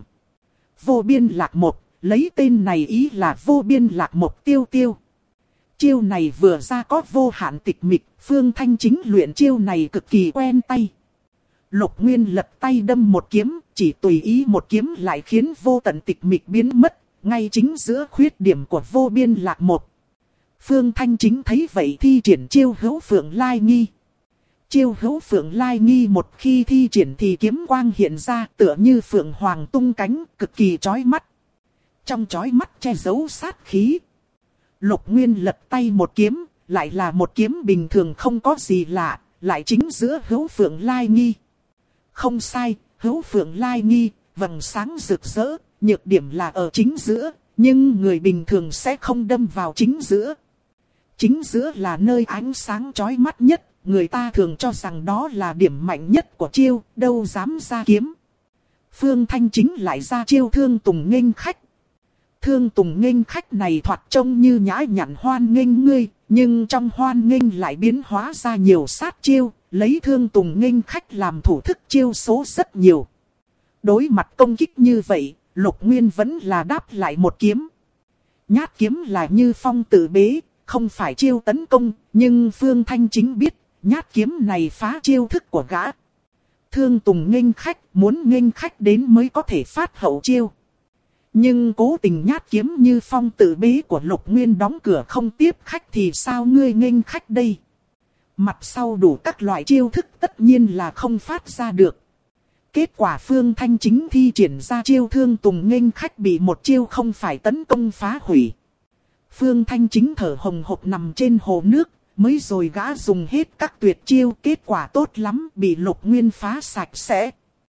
Vô biên lạc một, lấy tên này ý là vô biên lạc một tiêu tiêu. Chiêu này vừa ra có vô hạn tịch mịch, Phương Thanh Chính luyện chiêu này cực kỳ quen tay. Lục Nguyên lật tay đâm một kiếm, chỉ tùy ý một kiếm lại khiến vô tận tịch mịch biến mất, ngay chính giữa khuyết điểm của vô biên lạc một. Phương Thanh Chính thấy vậy thi triển chiêu hữu phượng lai nghi. Chiêu hữu phượng lai nghi một khi thi triển thì kiếm quang hiện ra tựa như phượng hoàng tung cánh, cực kỳ chói mắt. Trong chói mắt che giấu sát khí. Lục Nguyên lật tay một kiếm, lại là một kiếm bình thường không có gì lạ, lại chính giữa hữu phượng lai nghi. Không sai, hữu phượng lai nghi, vầng sáng rực rỡ, nhược điểm là ở chính giữa, nhưng người bình thường sẽ không đâm vào chính giữa. Chính giữa là nơi ánh sáng chói mắt nhất, người ta thường cho rằng đó là điểm mạnh nhất của chiêu, đâu dám ra kiếm. Phương Thanh Chính lại ra chiêu thương tùng nghênh khách. Thương tùng nghênh khách này thoạt trông như nhã nhặn hoan nghênh ngươi, nhưng trong hoan nghênh lại biến hóa ra nhiều sát chiêu, lấy thương tùng nghênh khách làm thủ thức chiêu số rất nhiều. Đối mặt công kích như vậy, Lục Nguyên vẫn là đáp lại một kiếm. Nhát kiếm là như phong tự bế, không phải chiêu tấn công, nhưng Phương Thanh Chính biết, nhát kiếm này phá chiêu thức của gã. Thương tùng nghênh khách, muốn nghênh khách đến mới có thể phát hậu chiêu. Nhưng cố tình nhát kiếm như phong tự bế của Lục Nguyên đóng cửa không tiếp khách thì sao ngươi nghênh khách đây? Mặt sau đủ các loại chiêu thức tất nhiên là không phát ra được. Kết quả Phương Thanh Chính thi triển ra chiêu thương tùng nghênh khách bị một chiêu không phải tấn công phá hủy. Phương Thanh Chính thở hồng hộc nằm trên hồ nước, mới rồi gã dùng hết các tuyệt chiêu, kết quả tốt lắm bị Lục Nguyên phá sạch sẽ.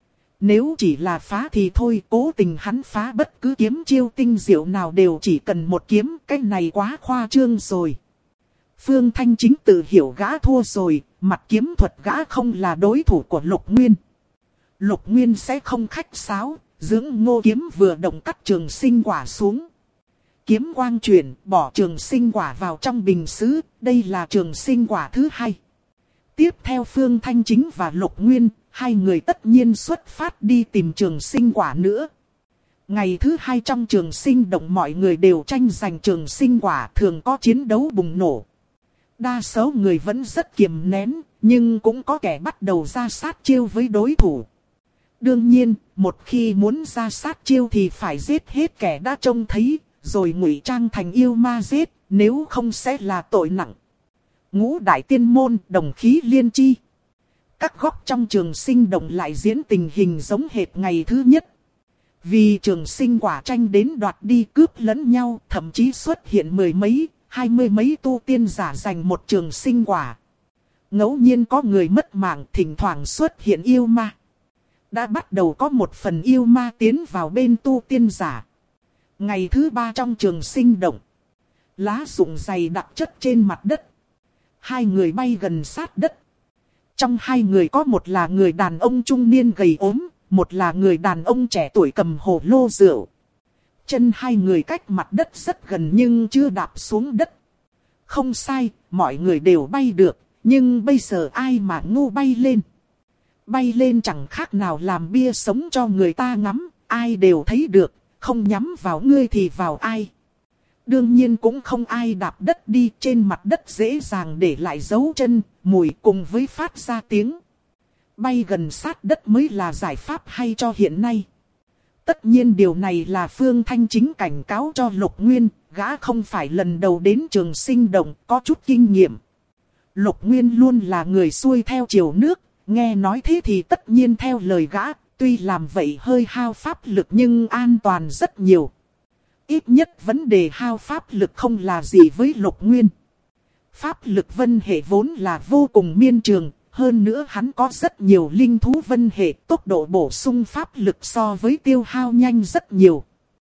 Nếu chỉ là phá thì thôi, cố tình hắn phá bất cứ kiếm chiêu tinh diệu nào đều chỉ cần một kiếm, cái này quá khoa trương rồi. Phương Thanh Chính tự hiểu gã thua rồi, mặt kiếm thuật gã không là đối thủ của Lục Nguyên. Lục Nguyên sẽ không khách sáo, dưỡng ngô kiếm vừa động cắt trường sinh quả xuống. Kiếm quang chuyển, bỏ trường sinh quả vào trong bình sứ, đây là trường sinh quả thứ hai. Tiếp theo Phương Thanh Chính và Lục Nguyên, hai người tất nhiên xuất phát đi tìm trường sinh quả nữa. Ngày thứ hai trong trường sinh động mọi người đều tranh giành trường sinh quả, thường có chiến đấu bùng nổ. Đa số người vẫn rất kiềm nén, nhưng cũng có kẻ bắt đầu ra sát chiêu với đối thủ. Đương nhiên, một khi muốn ra sát chiêu thì phải giết hết kẻ đã trông thấy, rồi ngụy trang thành yêu ma giết, nếu không sẽ là tội nặng. Ngũ đại tiên môn, đồng khí liên chi. Các góc trong trường sinh động lại diễn tình hình giống hệt ngày thứ nhất. Vì trường sinh quả tranh đến đoạt đi cướp lẫn nhau, thậm chí xuất hiện mười mấy, 20 mấy tu tiên giả giành một trường sinh quả. Ngẫu nhiên có người mất mạng, thỉnh thoảng xuất hiện yêu ma. Đã bắt đầu có một phần yêu ma tiến vào bên tu tiên giả. Ngày thứ ba trong trường sinh động, lá rụng dày đặc chất trên mặt đất. Hai người bay gần sát đất. Trong hai người có một là người đàn ông trung niên gầy ốm, một là người đàn ông trẻ tuổi cầm hồ lô rượu. Chân hai người cách mặt đất rất gần nhưng chưa đạp xuống đất. Không sai, mọi người đều bay được, nhưng bây giờ ai mà ngu bay lên. Bay lên chẳng khác nào làm bia sống cho người ta ngắm, ai đều thấy được, không nhắm vào ngươi thì vào ai. Đương nhiên cũng không ai đạp đất đi, trên mặt đất dễ dàng để lại dấu chân, mùi cùng với phát ra tiếng. Bay gần sát đất mới là giải pháp hay cho hiện nay. Tất nhiên điều này là Phương Thanh Chính cảnh cáo cho Lục Nguyên, gã không phải lần đầu đến trường sinh động, có chút kinh nghiệm. Lục Nguyên luôn là người xuôi theo chiều nước, nghe nói thế thì tất nhiên theo lời gã, tuy làm vậy hơi hao pháp lực nhưng an toàn rất nhiều. Ít nhất vấn đề hao pháp lực không là gì với Lục Nguyên. Pháp lực vân hệ vốn là vô cùng miên trường, hơn nữa hắn có rất nhiều linh thú vân hệ, tốc độ bổ sung pháp lực so với tiêu hao nhanh rất nhiều.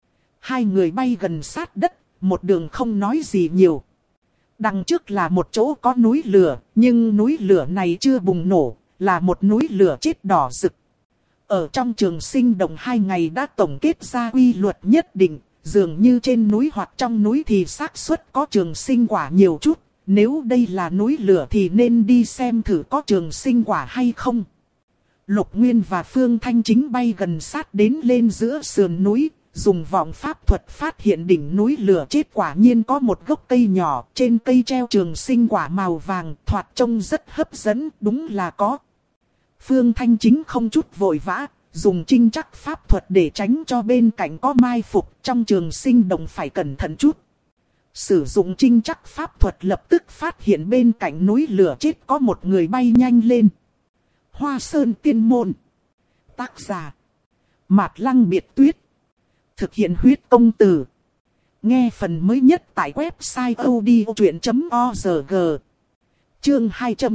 Hai người bay gần sát đất, một đường không nói gì nhiều. Đằng trước là một chỗ có núi lửa, nhưng núi lửa này chưa bùng nổ, là một núi lửa chết đỏ rực. Ở trong trường sinh động 2 ngày đã tổng kết ra quy luật nhất định, dường như trên núi hoặc trong núi thì xác suất có trường sinh quả nhiều chút. Nếu đây là núi lửa thì nên đi xem thử có trường sinh quả hay không. Lục Nguyên và Phương Thanh Chính bay gần sát đến lên giữa sườn núi, dùng vọng pháp thuật phát hiện đỉnh núi lửa chết quả nhiên có một gốc cây nhỏ, trên cây treo trường sinh quả màu vàng, thoạt trông rất hấp dẫn, đúng là có. Phương Thanh Chính không chút vội vã, dùng trinh trắc pháp thuật để tránh cho bên cạnh có mai phục, trong trường sinh động phải cẩn thận chút. Sử dụng trinh trắc pháp thuật lập tức phát hiện bên cạnh núi lửa chết có một người bay nhanh lên. Hoa Sơn Tiên Môn. Tác giả Mạt Lăng Biệt Tuyết. Thực hiện huyết công từ. Nghe phần mới nhất tại website odchuyện.org. Chương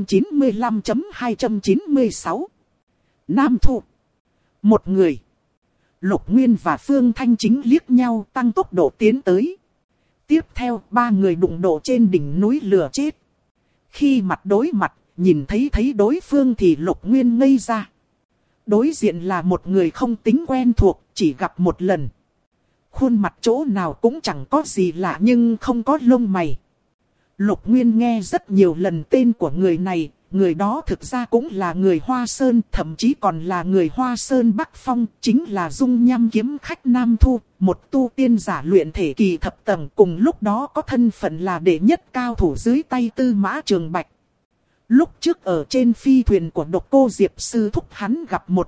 295.296. Nam Thu. Một người. Lục Nguyên và Phương Thanh Chính liếc nhau tăng tốc độ tiến tới. Tiếp theo 3 người đụng độ trên đỉnh núi lửa chết. Khi mặt đối mặt, nhìn thấy đối phương thì Lục Nguyên ngây ra. Đối diện là một người không tính quen thuộc, chỉ gặp một lần. Khuôn mặt chỗ nào cũng chẳng có gì lạ nhưng không có lông mày. Lục Nguyên nghe rất nhiều lần tên của người này, người đó thực ra cũng là người Hoa Sơn, thậm chí còn là người Hoa Sơn Bắc Phong, chính là Dung Nham kiếm khách Nam Thu, một tu tiên giả luyện thể kỳ thập tầng, cùng lúc đó có thân phận là đệ nhất cao thủ dưới tay Tư Mã Trường Bạch. Lúc trước ở trên phi thuyền của Độc Cô Diệp Sư thúc hắn gặp một lần,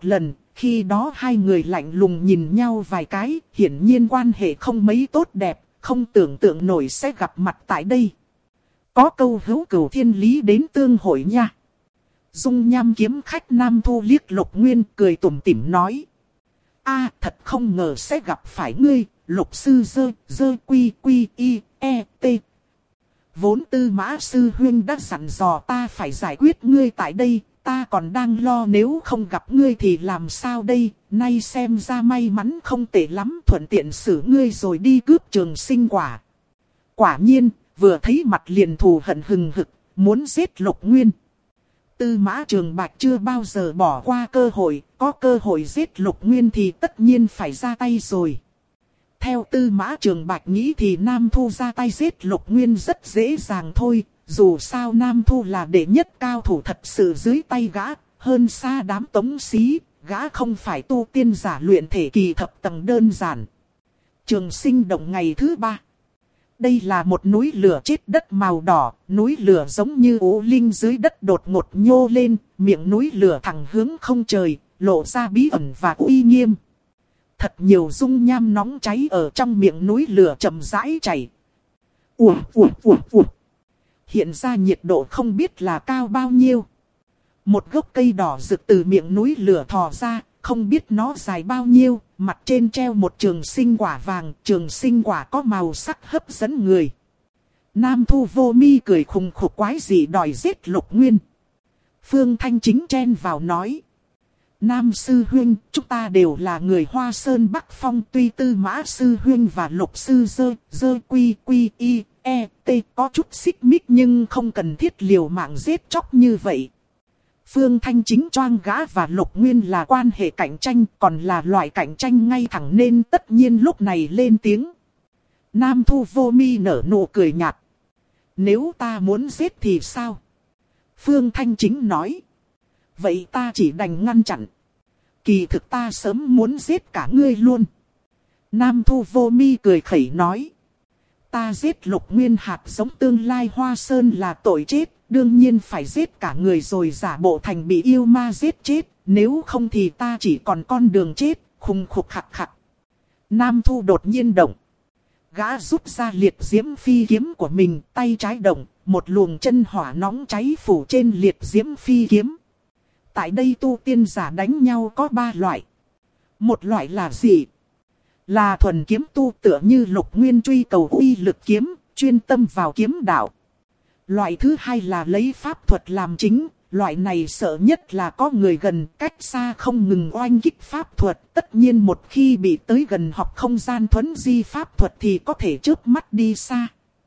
khi đó hai người lạnh lùng nhìn nhau vài cái, hiển nhiên quan hệ không mấy tốt đẹp, không tưởng tượng nổi sẽ gặp mặt tại đây. Có câu hữu cửu thiên lý đến tương hội nha. Dung nham kiếm khách Nam Thu liếc Lục Nguyên cười tủm tỉm nói. A, thật không ngờ sẽ gặp phải ngươi, Lục sư dơ quy quy y e t. Vốn Tư Mã sư huynh đã dặn dò ta phải giải quyết ngươi tại đây, ta còn đang lo nếu không gặp ngươi thì làm sao đây, nay xem ra may mắn không tệ lắm, thuận tiện xử ngươi rồi đi cướp Trường Sinh quả. Quả nhiên, vừa thấy mặt liền thù hận hừng hực, muốn giết Lục Nguyên. Tư Mã Trường Bạch chưa bao giờ bỏ qua cơ hội, có cơ hội giết Lục Nguyên thì tất nhiên phải ra tay rồi. Theo Tư Mã Trường Bạch nghĩ thì Nam Thu ra tay giết Lục Nguyên rất dễ dàng thôi, dù sao Nam Thu là đệ nhất cao thủ thật sự dưới tay gã, hơn xa đám Tống Xí, gã không phải tu tiên giả luyện thể kỳ thập tầng đơn giản. Trường Sinh động ngày thứ 3. Đây là một núi lửa chết đất màu đỏ, núi lửa giống như ố linh dưới đất đột ngột nhô lên, miệng núi lửa thẳng hướng không trời, lộ ra bí ẩn và uy nghiêm. Thật nhiều dung nham nóng cháy ở trong miệng núi lửa chậm rãi chảy. Hiện ra nhiệt độ không biết là cao bao nhiêu. Một gốc cây đỏ rực từ miệng núi lửa thò ra, không biết nó dài bao nhiêu, mặt trên treo một trường sinh quả vàng, trường sinh quả có màu sắc hấp dẫn người. Nam Thu vô mi cười khùng khục quái dị đòi giết Lục Nguyên. Phương Thanh Chính chen vào nói. Nam sư huynh, chúng ta đều là người Hoa Sơn Bắc Phong, tuy Tư Mã sư huynh và Lục sư dơ quy quy y e t có chút xích mích nhưng không cần thiết liều mạng giết chóc như vậy. Phương Thanh Chính choang gã và Lục Nguyên là quan hệ cạnh tranh, còn là loại cạnh tranh ngay thẳng nên tất nhiên lúc này lên tiếng. Nam Thu vô mi nở nụ cười nhạt. Nếu ta muốn giết thì sao? Phương Thanh Chính nói. Vậy ta chỉ đành ngăn chặn. Kỳ thực ta sớm muốn giết cả ngươi luôn. Nam Thu vô mi cười khẩy nói. Ta giết Lục Nguyên hạt giống tương lai Hoa Sơn là tội chết. Đương nhiên phải giết cả người rồi giả bộ thành bị yêu ma giết chết. Nếu không thì ta chỉ còn con đường chết. Khùng khục khặc khặc. Nam Thu đột nhiên động. Gã rút ra liệt diễm phi kiếm của mình, tay trái động. Một luồng chân hỏa nóng cháy phủ trên liệt diễm phi kiếm. Tại đây tu tiên giả đánh nhau có 3 loại. Một loại là gì? Là thuần kiếm tu tựa như Lục Nguyên truy cầu uy lực kiếm, chuyên tâm vào kiếm đạo. Loại thứ hai là lấy pháp thuật làm chính, loại này sợ nhất là có người gần cách xa không ngừng oanh kích pháp thuật. Tất nhiên một khi bị tới gần hoặc không gian thuấn di pháp thuật thì có thể chớp mắt đi xa.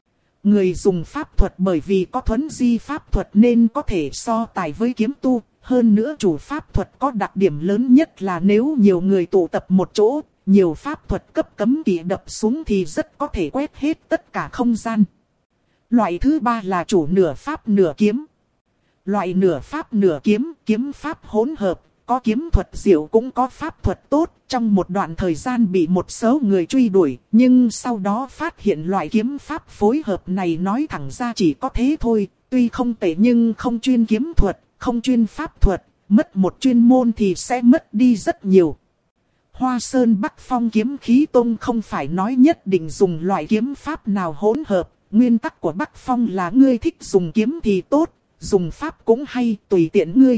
Người dùng pháp thuật bởi vì có thuấn di pháp thuật nên có thể so tài với kiếm tu. Hơn nữa chủ pháp thuật có đặc điểm lớn nhất là nếu nhiều người tụ tập một chỗ, nhiều pháp thuật cấp cấm kỵ đập xuống thì rất có thể quét hết tất cả không gian. Loại thứ 3 là chủ nửa pháp nửa kiếm. Loại nửa pháp nửa kiếm, kiếm pháp hỗn hợp, có kiếm thuật diệu cũng có pháp thuật tốt. Trong một đoạn thời gian bị một số người truy đuổi, nhưng sau đó phát hiện loại kiếm pháp phối hợp này nói thẳng ra chỉ có thế thôi. Tuy không tệ nhưng không chuyên kiếm thuật, không chuyên pháp thuật, mất một chuyên môn thì sẽ mất đi rất nhiều. Hoa Sơn Bắc Phong kiếm khí tông không phải nói nhất định dùng loại kiếm pháp nào hỗn hợp. Nguyên tắc của Bắc Phong là ngươi thích dùng kiếm thì tốt, dùng pháp cũng hay, tùy tiện ngươi.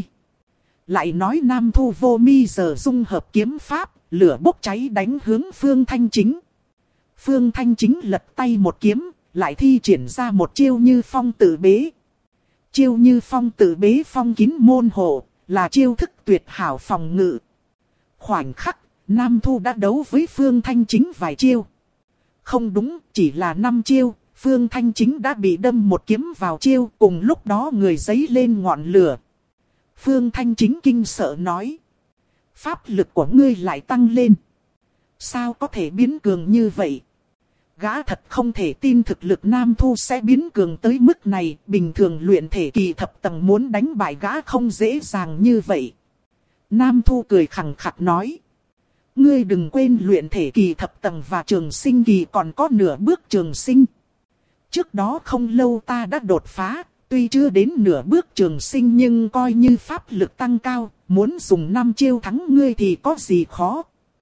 Lại nói Nam Thu vô mi giờ dung hợp kiếm pháp, lửa bốc cháy đánh hướng Phương Thanh Chính. Phương Thanh Chính lật tay một kiếm, lại thi triển ra một chiêu như phong tự bế. Chiêu như phong tự bế phong kín môn hộ, là chiêu thức tuyệt hảo phòng ngự. Khoảnh khắc, Nam Thu đã đấu với Phương Thanh Chính vài chiêu. Không đúng, chỉ là 5 chiêu, Phương Thanh Chính đã bị đâm một kiếm vào chiêu, cùng lúc đó người giấy lên ngọn lửa. Phương Thanh Chính kinh sợ nói. Pháp lực của ngươi lại tăng lên. Sao có thể biến cường như vậy? Gã thật không thể tin thực lực Nam Thu sẽ biến cường tới mức này. Bình thường luyện thể kỳ thập tầng muốn đánh bại gã không dễ dàng như vậy. Nam Thu cười khẳng khặc nói. Ngươi đừng quên luyện thể kỳ thập tầng và trường sinh kỳ còn có nửa bước trường sinh. Trước đó không lâu ta đã đột phá. Tuy chưa đến nửa bước trường sinh nhưng coi như pháp lực tăng cao, muốn dùng 5 chiêu thắng ngươi thì có gì khó.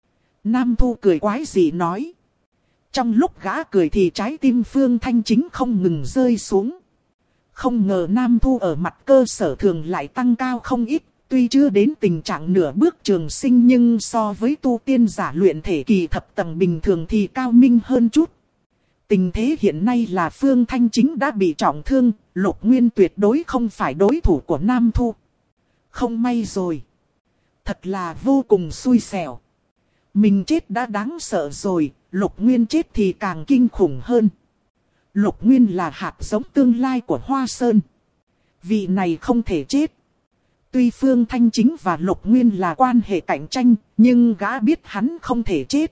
Nam Thu cười quái dị nói. Trong lúc gã cười thì trái tim Phương Thanh Chính không ngừng rơi xuống. Không ngờ Nam Thu ở mặt cơ sở thường lại tăng cao không ít. Tuy chưa đến tình trạng nửa bước trường sinh nhưng so với tu tiên giả luyện thể kỳ thập tầng bình thường thì cao minh hơn chút. Tình thế hiện nay là Phương Thanh Chính đã bị trọng thương, Lục Nguyên tuyệt đối không phải đối thủ của Nam Thu. Không may rồi. Thật là vô cùng xui xẻo. Mình chết đã đáng sợ rồi, Lục Nguyên chết thì càng kinh khủng hơn. Lục Nguyên là hạt giống tương lai của Hoa Sơn. Vị này không thể chết. Tuy Phương Thanh Chính và Lục Nguyên là quan hệ cạnh tranh, nhưng gã biết hắn không thể chết.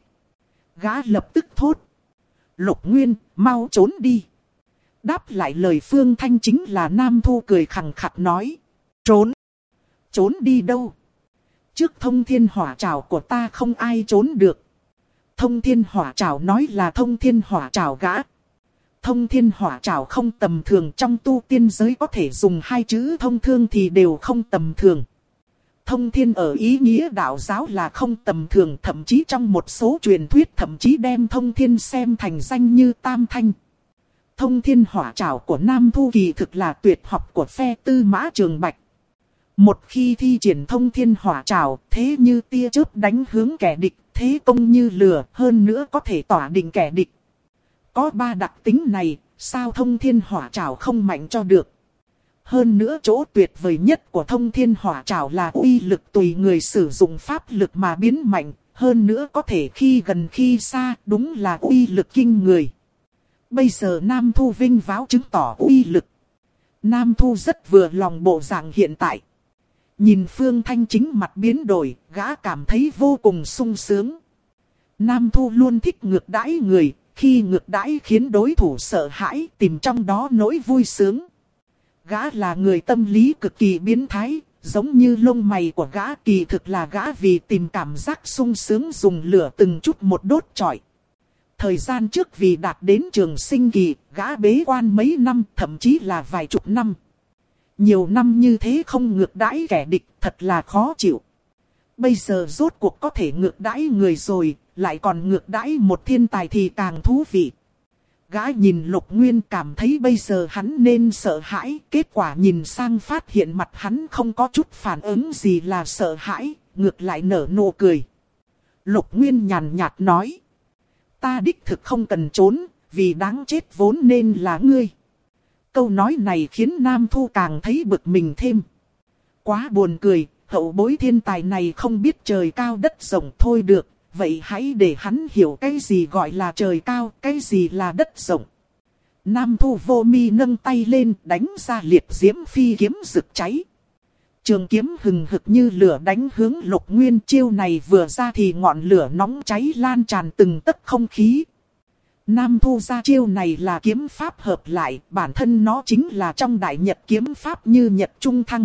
Gã lập tức thốt. Lục Nguyên, mau trốn đi. Đáp lại lời Phương Thanh Chính là Nam Thu cười khằng khặc nói. Trốn? Trốn đi đâu? Trước thông thiên hỏa trảo của ta không ai trốn được. Thông thiên hỏa trảo nói là thông thiên hỏa trảo gã. Thông thiên hỏa trảo không tầm thường, trong tu tiên giới có thể dùng 2 chữ thông thương thì đều không tầm thường. Thông thiên ở ý nghĩa đạo giáo là không tầm thường, thậm chí trong một số truyền thuyết thậm chí đem thông thiên xem thành danh như tam thanh. Thông thiên hỏa trảo của Nam Thu kỳ thực là tuyệt học của phe Tư Mã Trường Bạch. Một khi thi triển thông thiên hỏa trảo, thế như tia chớp đánh hướng kẻ địch, thế công như lửa, hơn nữa có thể tỏa định kẻ địch. Có 3 đặc tính này, sao thông thiên hỏa trảo không mạnh cho được? Hơn nữa chỗ tuyệt vời nhất của thông thiên hỏa trảo là uy lực tùy người sử dụng pháp lực mà biến mạnh, hơn nữa có thể khi gần khi xa, đúng là uy lực kinh người. Bây giờ Nam Thu vinh váo chứng tỏ uy lực. Nam Thu rất vừa lòng bộ dạng hiện tại. Nhìn Phương Thanh Chính mặt biến đổi, gã cảm thấy vô cùng sung sướng. Nam Thu luôn thích ngược đãi người, khi ngược đãi khiến đối thủ sợ hãi, tìm trong đó nỗi vui sướng. Gã là người tâm lý cực kỳ biến thái, giống như lông mày của gã kỳ thực là gã vì tìm cảm giác sung sướng dùng lửa từng chút một đốt trọi. Thời gian trước vì đạt đến trường sinh kỳ, gã bế quan mấy năm, thậm chí là vài chục năm. Nhiều năm như thế không ngược đãi kẻ địch, thật là khó chịu. Bây giờ rốt cuộc có thể ngược đãi người rồi, lại còn ngược đãi một thiên tài thì càng thú vị. Gã nhìn Lục Nguyên cảm thấy bây giờ hắn nên sợ hãi, kết quả nhìn sang phát hiện mặt hắn không có chút phản ứng gì là sợ hãi, ngược lại nở nụ cười. Lục Nguyên nhàn nhạt nói. Ta đích thực không cần trốn, vì đáng chết vốn nên là ngươi. Câu nói này khiến Nam Thu càng thấy bực mình thêm. Quá buồn cười, hậu bối thiên tài này không biết trời cao đất rộng thôi được. Vậy hãy để hắn hiểu cái gì gọi là trời cao, cái gì là đất rộng. Nam Thu vô mi nâng tay lên đánh ra liệt diễm phi kiếm rực cháy. Trường kiếm hừng hực như lửa đánh hướng Lục Nguyên, chiêu này vừa ra thì ngọn lửa nóng cháy lan tràn từng tấc không khí. Nam Thu ra chiêu này là kiếm pháp hợp lại, bản thân nó chính là trong đại nhật kiếm pháp như nhật trung thăng.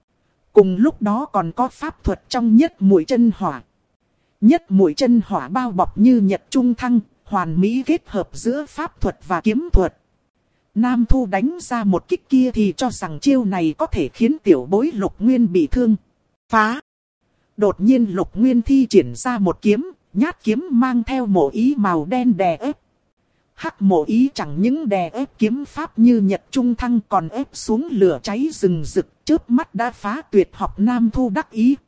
Cùng lúc đó còn có pháp thuật trong nhất muội chân hỏa. Nhất muội chân hỏa bao bọc như nhật trung thăng, hoàn mỹ kết hợp giữa pháp thuật và kiếm thuật. Nam Thu đánh ra một kích kia thì cho rằng chiêu này có thể khiến tiểu bối Lục Nguyên bị thương. Phá! Đột nhiên Lục Nguyên thi triển ra một kiếm, nhát kiếm mang theo mộ ý màu đen đè ép. Hắc mộ ý chẳng những đè ép kiếm pháp như nhật trung thăng còn ép xuống lửa cháy rừng rực, chớp mắt đã phá tuyệt học Nam Thu đắc ý.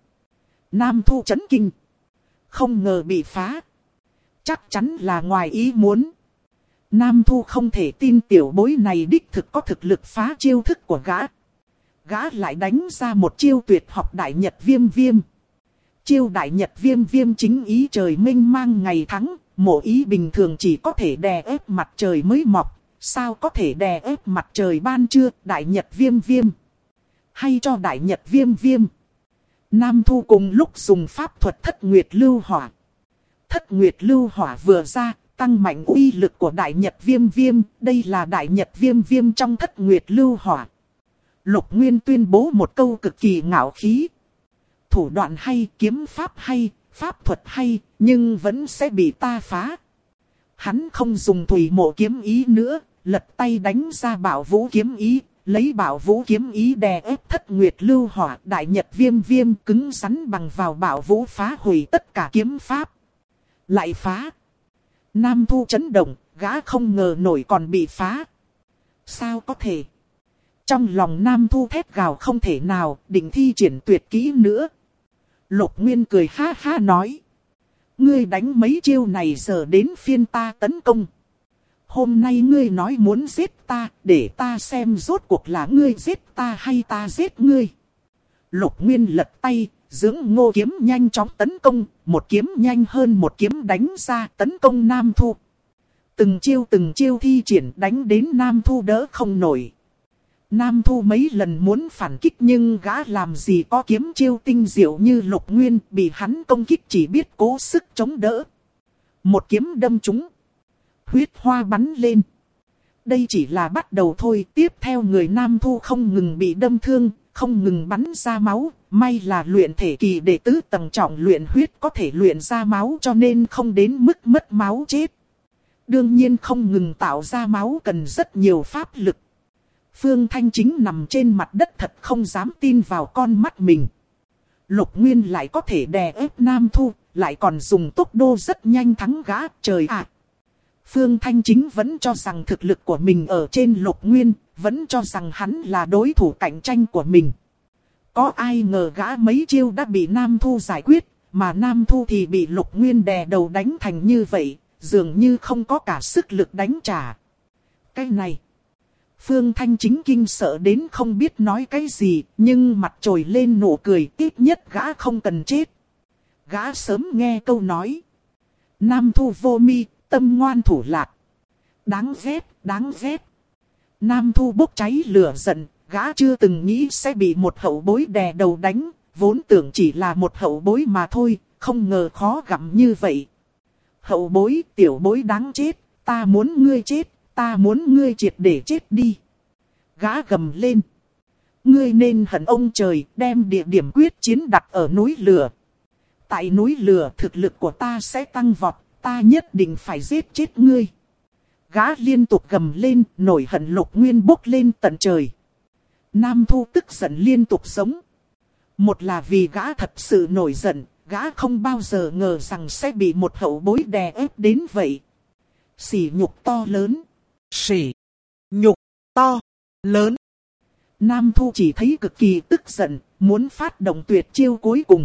Nam Thu chấn kinh. Không ngờ bị phá. Chắc chắn là ngoài ý muốn. Nam Thu không thể tin tiểu bối này đích thực có thực lực phá chiêu thức của gã. Gã lại đánh ra một chiêu tuyệt học đại nhật viêm viêm. Chiêu đại nhật viêm viêm chính ý trời mênh mang ngày thắng. Mộ ý bình thường chỉ có thể đè ép mặt trời mới mọc. Sao có thể đè ép mặt trời ban trưa, đại nhật viêm viêm. Hay cho đại nhật viêm viêm. Nam Thu cùng lúc dùng pháp thuật thất nguyệt lưu hỏa. Thất nguyệt lưu hỏa vừa ra, tăng mạnh uy lực của đại nhật viêm viêm. Đây là đại nhật viêm viêm trong thất nguyệt lưu hỏa. Lục Nguyên tuyên bố một câu cực kỳ ngạo khí. Thủ đoạn hay, kiếm pháp hay, pháp thuật hay, nhưng vẫn sẽ bị ta phá. Hắn không dùng thủy mộ kiếm ý nữa, lật tay đánh ra bảo vũ kiếm ý, lấy Bảo Vũ kiếm ý đè ép Thất Nguyệt Lưu Hỏa, Đại Nhật Viêm Viêm cứng rắn bằng vào Bảo Vũ phá hủy tất cả kiếm pháp. Lại phá. Nam Thu chấn động, gã không ngờ nổi còn bị phá. Sao có thể? Trong lòng Nam Thu thét gào không thể nào, định thi triển tuyệt kỹ nữa. Lục Nguyên cười ha ha nói. Ngươi đánh mấy chiêu này giờ đến phiên ta tấn công. Hôm nay ngươi nói muốn giết ta, để ta xem rốt cuộc là ngươi giết ta hay ta giết ngươi. Lục Nguyên lật tay, dưỡng Ngô kiếm nhanh chóng tấn công, một kiếm nhanh hơn một kiếm đánh ra tấn công Nam Thu. Từng chiêu thi triển đánh đến Nam Thu đỡ không nổi. Nam Thu mấy lần muốn phản kích nhưng gã làm gì có kiếm chiêu tinh diệu như Lục Nguyên, bị hắn công kích chỉ biết cố sức chống đỡ. Một kiếm đâm trúng. Huyết hoa bắn lên. Đây chỉ là bắt đầu thôi, tiếp theo người Nam Thu không ngừng bị đâm thương, không ngừng bắn ra máu. May là luyện thể kỳ đệ tứ tầng trọng luyện huyết có thể luyện ra máu cho nên không đến mức mất máu chết. Đương nhiên không ngừng tạo ra máu cần rất nhiều pháp lực. Phương Thanh Chính nằm trên mặt đất thật không dám tin vào con mắt mình. Lục Nguyên lại có thể đè ép Nam Thu, lại còn dùng tốc độ rất nhanh thắng gã, trời ạ. Phương Thanh Chính vẫn cho rằng thực lực của mình ở trên Lục Nguyên, vẫn cho rằng hắn là đối thủ cạnh tranh của mình. Có ai ngờ gã mấy chiêu đã bị Nam Thu giải quyết, mà Nam Thu thì bị Lục Nguyên đè đầu đánh thành như vậy, dường như không có cả sức lực đánh trả. Cái này, Phương Thanh Chính kinh sợ đến không biết nói cái gì, nhưng mặt trồi lên nụ cười, ít nhất gã không cần chết. Gã sớm nghe câu nói. Nam Thu vô mi, tâm ngoan thủ lạt. Đáng ghét, đáng ghét. Nam Thu bốc cháy lửa giận, gã chưa từng nghĩ sẽ bị một hậu bối đè đầu đánh, vốn tưởng chỉ là một hậu bối mà thôi, không ngờ khó gặm như vậy. Hậu bối, tiểu bối đáng chết, ta muốn ngươi chết, ta muốn ngươi triệt để chết đi. Gã gầm lên. Ngươi nên hận ông trời, đem địa điểm quyết chiến đặt ở núi lửa. Tại núi lửa thực lực của ta sẽ tăng vọt, ta nhất định phải giết chết ngươi. Gã liên tục gầm lên, nổi hận Lục Nguyên bốc lên tận trời. Nam Thu tức giận liên tục giống. Một là vì gã thật sự nổi giận, gã không bao giờ ngờ rằng sẽ bị một hậu bối đè ép đến vậy. Sỉ nhục to lớn. Sỉ nhục to lớn. Nam Thu chỉ thấy cực kỳ tức giận, muốn phát động tuyệt chiêu cuối cùng.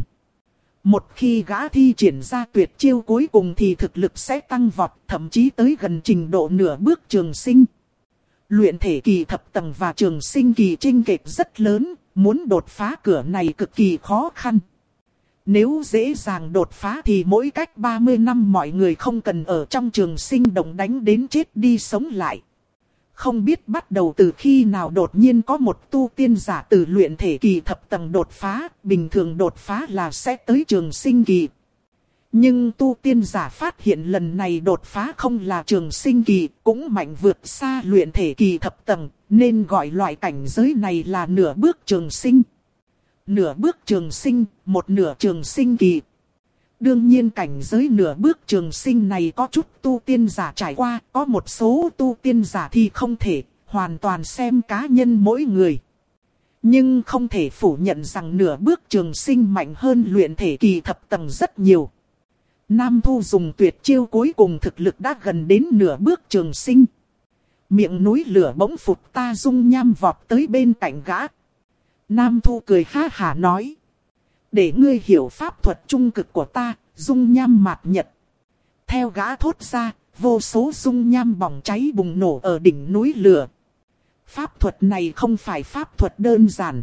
Một khi gã thi triển ra tuyệt chiêu cuối cùng thì thực lực sẽ tăng vọt, thậm chí tới gần trình độ nửa bước trường sinh. Luyện thể kỳ thập tầng và trường sinh kỳ chênh lệch rất lớn, muốn đột phá cửa này cực kỳ khó khăn. Nếu dễ dàng đột phá thì mỗi cách 30 năm mọi người không cần ở trong trường sinh đồng đánh đến chết đi sống lại. Không biết bắt đầu từ khi nào đột nhiên có một tu tiên giả từ luyện thể kỳ thập tầng đột phá, bình thường đột phá là sẽ tới trường sinh kỳ. Nhưng tu tiên giả phát hiện lần này đột phá không là trường sinh kỳ, cũng mạnh vượt xa luyện thể kỳ thập tầng, nên gọi loại cảnh giới này là nửa bước trường sinh. Nửa bước trường sinh, một nửa trường sinh kỳ. Đương nhiên cảnh giới nửa bước trường sinh này có chút tu tiên giả trải qua, có một số tu tiên giả thì không thể, hoàn toàn xem cá nhân mỗi người. Nhưng không thể phủ nhận rằng nửa bước trường sinh mạnh hơn luyện thể kỳ thập tầng rất nhiều. Nam Thu dùng tuyệt chiêu cuối cùng thực lực đã gần đến nửa bước trường sinh. Miệng núi lửa bỗng phụt ta dung nham vọt tới bên cạnh gã. Nam Thu cười ha hả nói. Để ngươi hiểu pháp thuật trung cực của ta, dung nham mạt nhật. Theo gã thốt ra, vô số dung nham bỏng cháy bùng nổ ở đỉnh núi lửa. Pháp thuật này không phải pháp thuật đơn giản.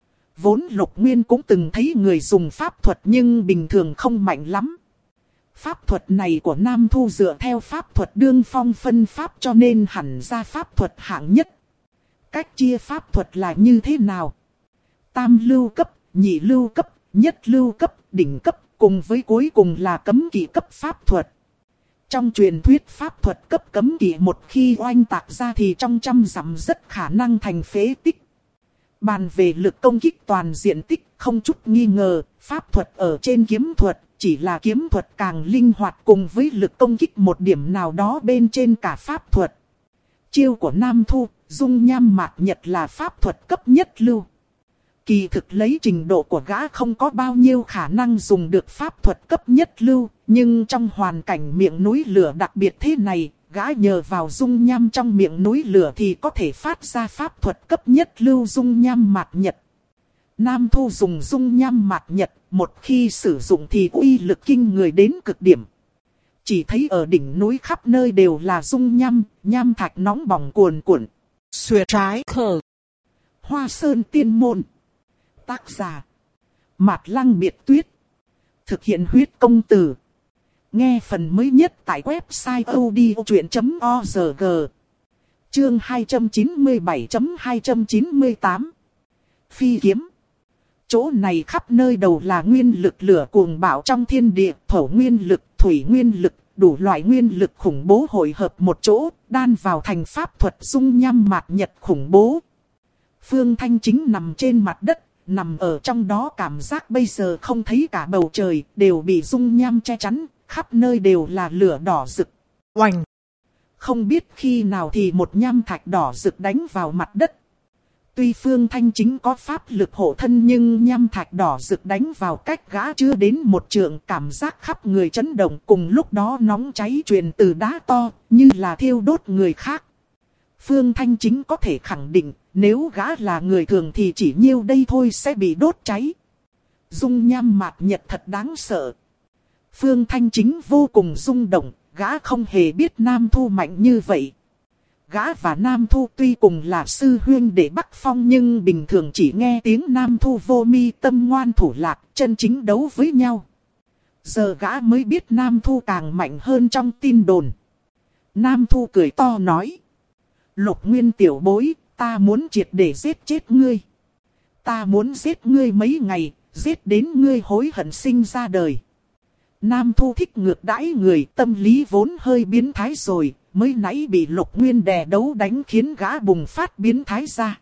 Vốn Lục Nguyên cũng từng thấy người dùng pháp thuật nhưng bình thường không mạnh lắm. Pháp thuật này của Nam Thu dựa theo pháp thuật đương phong phân pháp cho nên hẳn ra pháp thuật hạng nhất. Cách chia pháp thuật là như thế nào? Tam lưu cấp, nhị lưu cấp, nhất lưu cấp, đỉnh cấp, cùng với cuối cùng là cấm kỵ cấp pháp thuật. Trong truyền thuyết pháp thuật cấp cấm kỵ một khi oanh tạc ra thì trong trăm dặm rất khả năng thành phế tích. Bàn về lực công kích toàn diện tích không chút nghi ngờ, pháp thuật ở trên kiếm thuật, chỉ là kiếm thuật càng linh hoạt cùng với lực công kích một điểm nào đó bên trên cả pháp thuật. Chiêu của Nam Thu, dung nham mạt nhật là pháp thuật cấp nhất lưu. Kỳ thực lấy trình độ của gã không có bao nhiêu khả năng dùng được pháp thuật cấp nhất lưu, nhưng trong hoàn cảnh miệng núi lửa đặc biệt thế này, gã nhờ vào dung nham trong miệng núi lửa thì có thể phát ra pháp thuật cấp nhất lưu dung nham mạt nhật. Nam Thu dùng dung nham mạt nhật, một khi sử dụng thì uy lực kinh người đến cực điểm. Chỉ thấy ở đỉnh núi khắp nơi đều là dung nham, nham thạch nóng bỏng cuồn cuộn. Xuyệt trái khờ. Hoa Sơn Tiên Môn. Tác giả Mạt Lăng Biệt Tuyết. Thực hiện huyết công từ. Nghe phần mới nhất tại website odchuyện.org. Chương 297.298 Phi kiếm. Chỗ này khắp nơi đầu là nguyên lực lửa cuồng bạo trong thiên địa, thổ nguyên lực, thủy nguyên lực, đủ loại nguyên lực khủng bố hội hợp một chỗ, đan vào thành pháp thuật dung nham mạt nhật khủng bố. Phương Thanh Chính nằm trên mặt đất, nằm ở trong đó cảm giác bây giờ không thấy cả bầu trời, đều bị dung nham che chắn, khắp nơi đều là lửa đỏ rực. Oành! Không biết khi nào thì một nham thạch đỏ rực đánh vào mặt đất. Tuy Phương Thanh Chính có pháp lực hộ thân nhưng nham thạch đỏ rực đánh vào cách gã chưa đến một trượng, cảm giác khắp người chấn động, cùng lúc đó nóng cháy truyền từ đá to như là thiêu đốt người khác. Phương Thanh Chính có thể khẳng định nếu gã là người thường thì chỉ nhiêu đây thôi sẽ bị đốt cháy. Dung nham mạt nhật thật đáng sợ. Phương Thanh Chính vô cùng rung động, gã không hề biết Nam Thu mạnh như vậy. Gã và Nam Thu tuy cùng là sư huynh đệ Bắc Phong nhưng bình thường chỉ nghe tiếng Nam Thu vô mi tâm ngoan thủ lạc, chân chính đấu với nhau. Giờ gã mới biết Nam Thu càng mạnh hơn trong tin đồn. Nam Thu cười to nói: Lục Nguyên tiểu bối, ta muốn triệt để giết chết ngươi. Ta muốn giết ngươi mấy ngày, giết đến ngươi hối hận sinh ra đời. Nam Thu thích ngược đãi người, tâm lý vốn hơi biến thái rồi, mới nãy bị Lục Nguyên đè đấu đánh khiến gã bùng phát biến thái ra.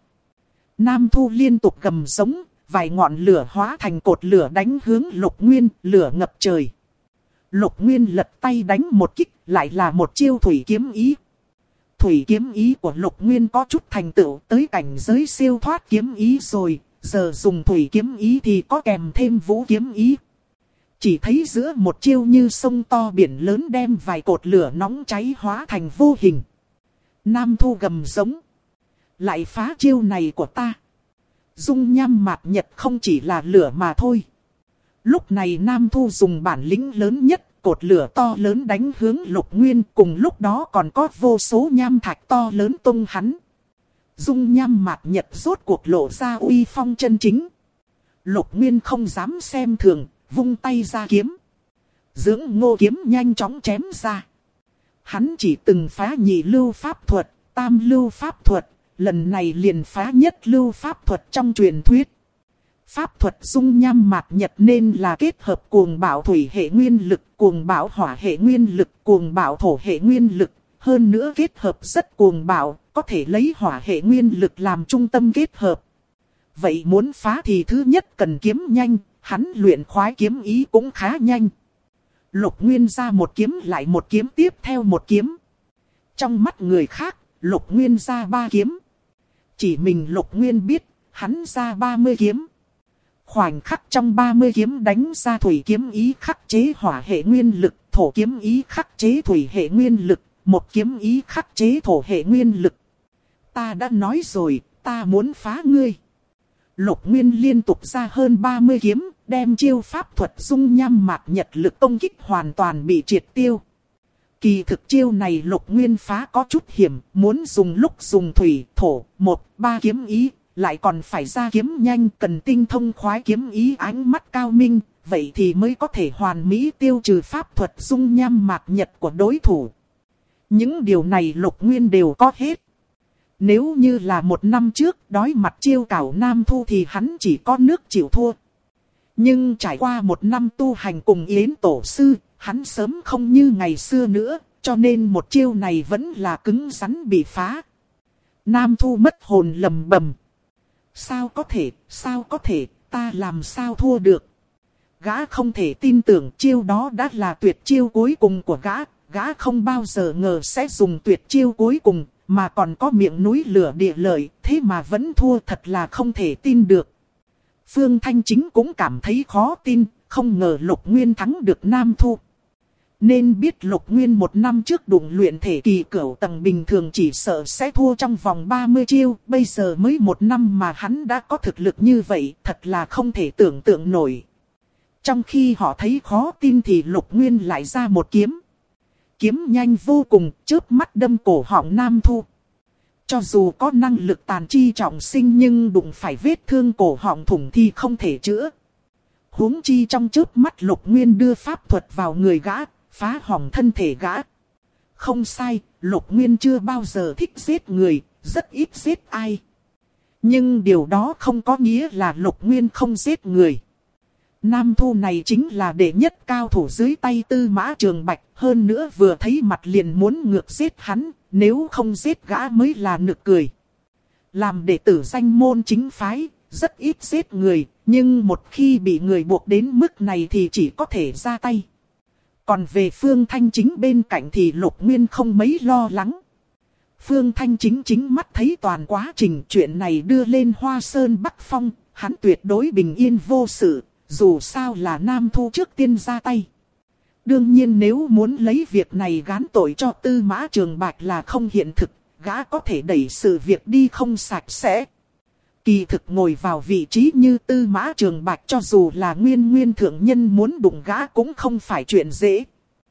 Nam Thu liên tục gầm giống, vài ngọn lửa hóa thành cột lửa đánh hướng Lục Nguyên, lửa ngập trời. Lục Nguyên lật tay đánh một kích, lại là một chiêu thủy kiếm ý. Thủy kiếm ý của Lục Nguyên có chút thành tựu tới cảnh giới siêu thoát kiếm ý rồi, giờ dùng thủy kiếm ý thì có kèm thêm vũ kiếm ý. Chỉ thấy giữa một chiêu như sông to biển lớn đem vài cột lửa nóng cháy hóa thành vô hình. Nam Thu gầm giống: lại phá chiêu này của ta. Dung nham mạt nhật không chỉ là lửa mà thôi. Lúc này Nam Thu dùng bản lĩnh lớn nhất, cột lửa to lớn đánh hướng Lục Nguyên, cùng lúc đó còn có vô số nham thạch to lớn tung hắn. Dung nham mạt nhật rốt cuộc lộ ra uy phong chân chính. Lục Nguyên không dám xem thường, vung tay ra kiếm. Dưỡng ngô kiếm nhanh chóng chém ra. Hắn chỉ từng phá nhị lưu pháp thuật, tam lưu pháp thuật, lần này liền phá nhất lưu pháp thuật trong truyền thuyết. Pháp thuật dung nham mạt nhật nên là kết hợp cuồng bạo thủy hệ nguyên lực, cuồng bạo hỏa hệ nguyên lực, cuồng bạo thổ hệ nguyên lực. Hơn nữa kết hợp rất cuồng bạo, có thể lấy hỏa hệ nguyên lực làm trung tâm kết hợp. Vậy muốn phá thì thứ nhất cần kiếm nhanh, hắn luyện khoái kiếm ý cũng khá nhanh. Lục Nguyên ra một kiếm lại một kiếm tiếp theo một kiếm. Trong mắt người khác, Lục Nguyên ra 3 kiếm. Chỉ mình Lục Nguyên biết, hắn ra 30 kiếm. Khoảnh khắc trong 30 kiếm đánh ra thủy kiếm ý khắc chế hỏa hệ nguyên lực, thổ kiếm ý khắc chế thủy hệ nguyên lực, một kiếm ý khắc chế thổ hệ nguyên lực. Ta đã nói rồi, ta muốn phá ngươi. Lục Nguyên liên tục ra hơn 30 kiếm, đem chiêu pháp thuật dung nham mạt nhật lực công kích hoàn toàn bị triệt tiêu. Kỳ thực chiêu này Lục Nguyên phá có chút hiểm, muốn dùng lúc dùng thủy, thổ, 1-3 kiếm ý, lại còn phải ra kiếm nhanh, cần tinh thông khoái kiếm ý ánh mắt cao minh, vậy thì mới có thể hoàn mỹ tiêu trừ pháp thuật dung nham mạt nhật của đối thủ. Những điều này Lục Nguyên đều có hết. Nếu như là một năm trước đối mặt chiêu cảo Nam Thu thì hắn chỉ có nước chịu thua. Nhưng trải qua một năm tu hành cùng Yến Tổ Sư, hắn sớm không như ngày xưa nữa, cho nên một chiêu này vẫn là cứng rắn bị phá. Nam Thu mất hồn lầm bầm. Sao có thể, ta làm sao thua được? Gã không thể tin tưởng chiêu đó đã là tuyệt chiêu cuối cùng của gã không bao giờ ngờ sẽ dùng tuyệt chiêu cuối cùng, mà còn có miệng núi lửa địa lợi, thế mà vẫn thua, thật là không thể tin được. Phương Thanh Chính cũng cảm thấy khó tin, không ngờ Lục Nguyên thắng được Nam Thu. Nên biết Lục Nguyên một năm trước đụng luyện thể kỳ cửu tầng bình thường chỉ sợ sẽ thua trong vòng 30 chiêu, bây giờ mới một năm mà hắn đã có thực lực như vậy, thật là không thể tưởng tượng nổi. Trong khi họ thấy khó tin thì Lục Nguyên lại ra một kiếm. Kiếm nhanh vô cùng, chớp mắt đâm cổ họng Nam Thu. Cho dù có năng lực tàn chi trọng sinh nhưng đụng phải vết thương cổ họng thủng thì không thể chữa. Huống chi trong chớp mắt Lục Nguyên đưa pháp thuật vào người gã, phá hỏng thân thể gã. Không sai, Lục Nguyên chưa bao giờ thích giết người, rất ít giết ai. Nhưng điều đó không có nghĩa là Lục Nguyên không giết người. Nam Thu này chính là đệ nhất cao thủ dưới tay Tư Mã Trường Bạch, hơn nữa vừa thấy mặt liền muốn ngược giết hắn, nếu không giết gã mới là nực cười. Làm đệ tử danh môn chính phái, rất ít giết người, nhưng một khi bị người buộc đến mức này thì chỉ có thể ra tay. Còn về Phương Thanh Chính bên cạnh thì Lục Nguyên không mấy lo lắng. Phương Thanh Chính chính mắt thấy toàn quá trình chuyện này đưa lên Hoa Sơn Bắc Phong, hắn tuyệt đối bình yên vô sự, dù sao là Nam Thu trước tiên ra tay. Đương nhiên nếu muốn lấy việc này gán tội cho Tư Mã Trường Bạch là không hiện thực, gã có thể đẩy sự việc đi không sạch sẽ. Kỳ thực ngồi vào vị trí như Tư Mã Trường Bạch cho dù là nguyên thượng nhân muốn đụng gã cũng không phải chuyện dễ.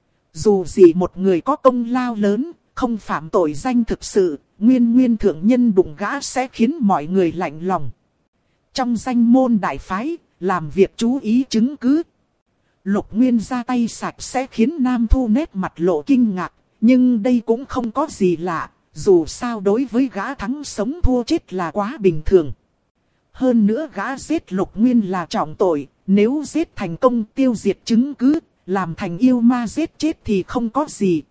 Dù gì một người có công lao lớn, không phạm tội danh thực sự, nguyên thượng nhân đụng gã sẽ khiến mọi người lạnh lòng. Trong danh môn đại phái, làm việc chú ý chứng cứ. Lục Nguyên ra tay sạch sẽ khiến Nam Thu nét mặt lộ kinh ngạc, nhưng đây cũng không có gì lạ, dù sao đối với gã thắng sống thua chết là quá bình thường. Hơn nữa gã giết Lục Nguyên là trọng tội, nếu giết thành công tiêu diệt chứng cứ, làm thành yêu ma giết chết thì không có gì.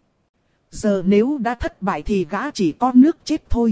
Giờ nếu đã thất bại thì gã chỉ có nước chết thôi.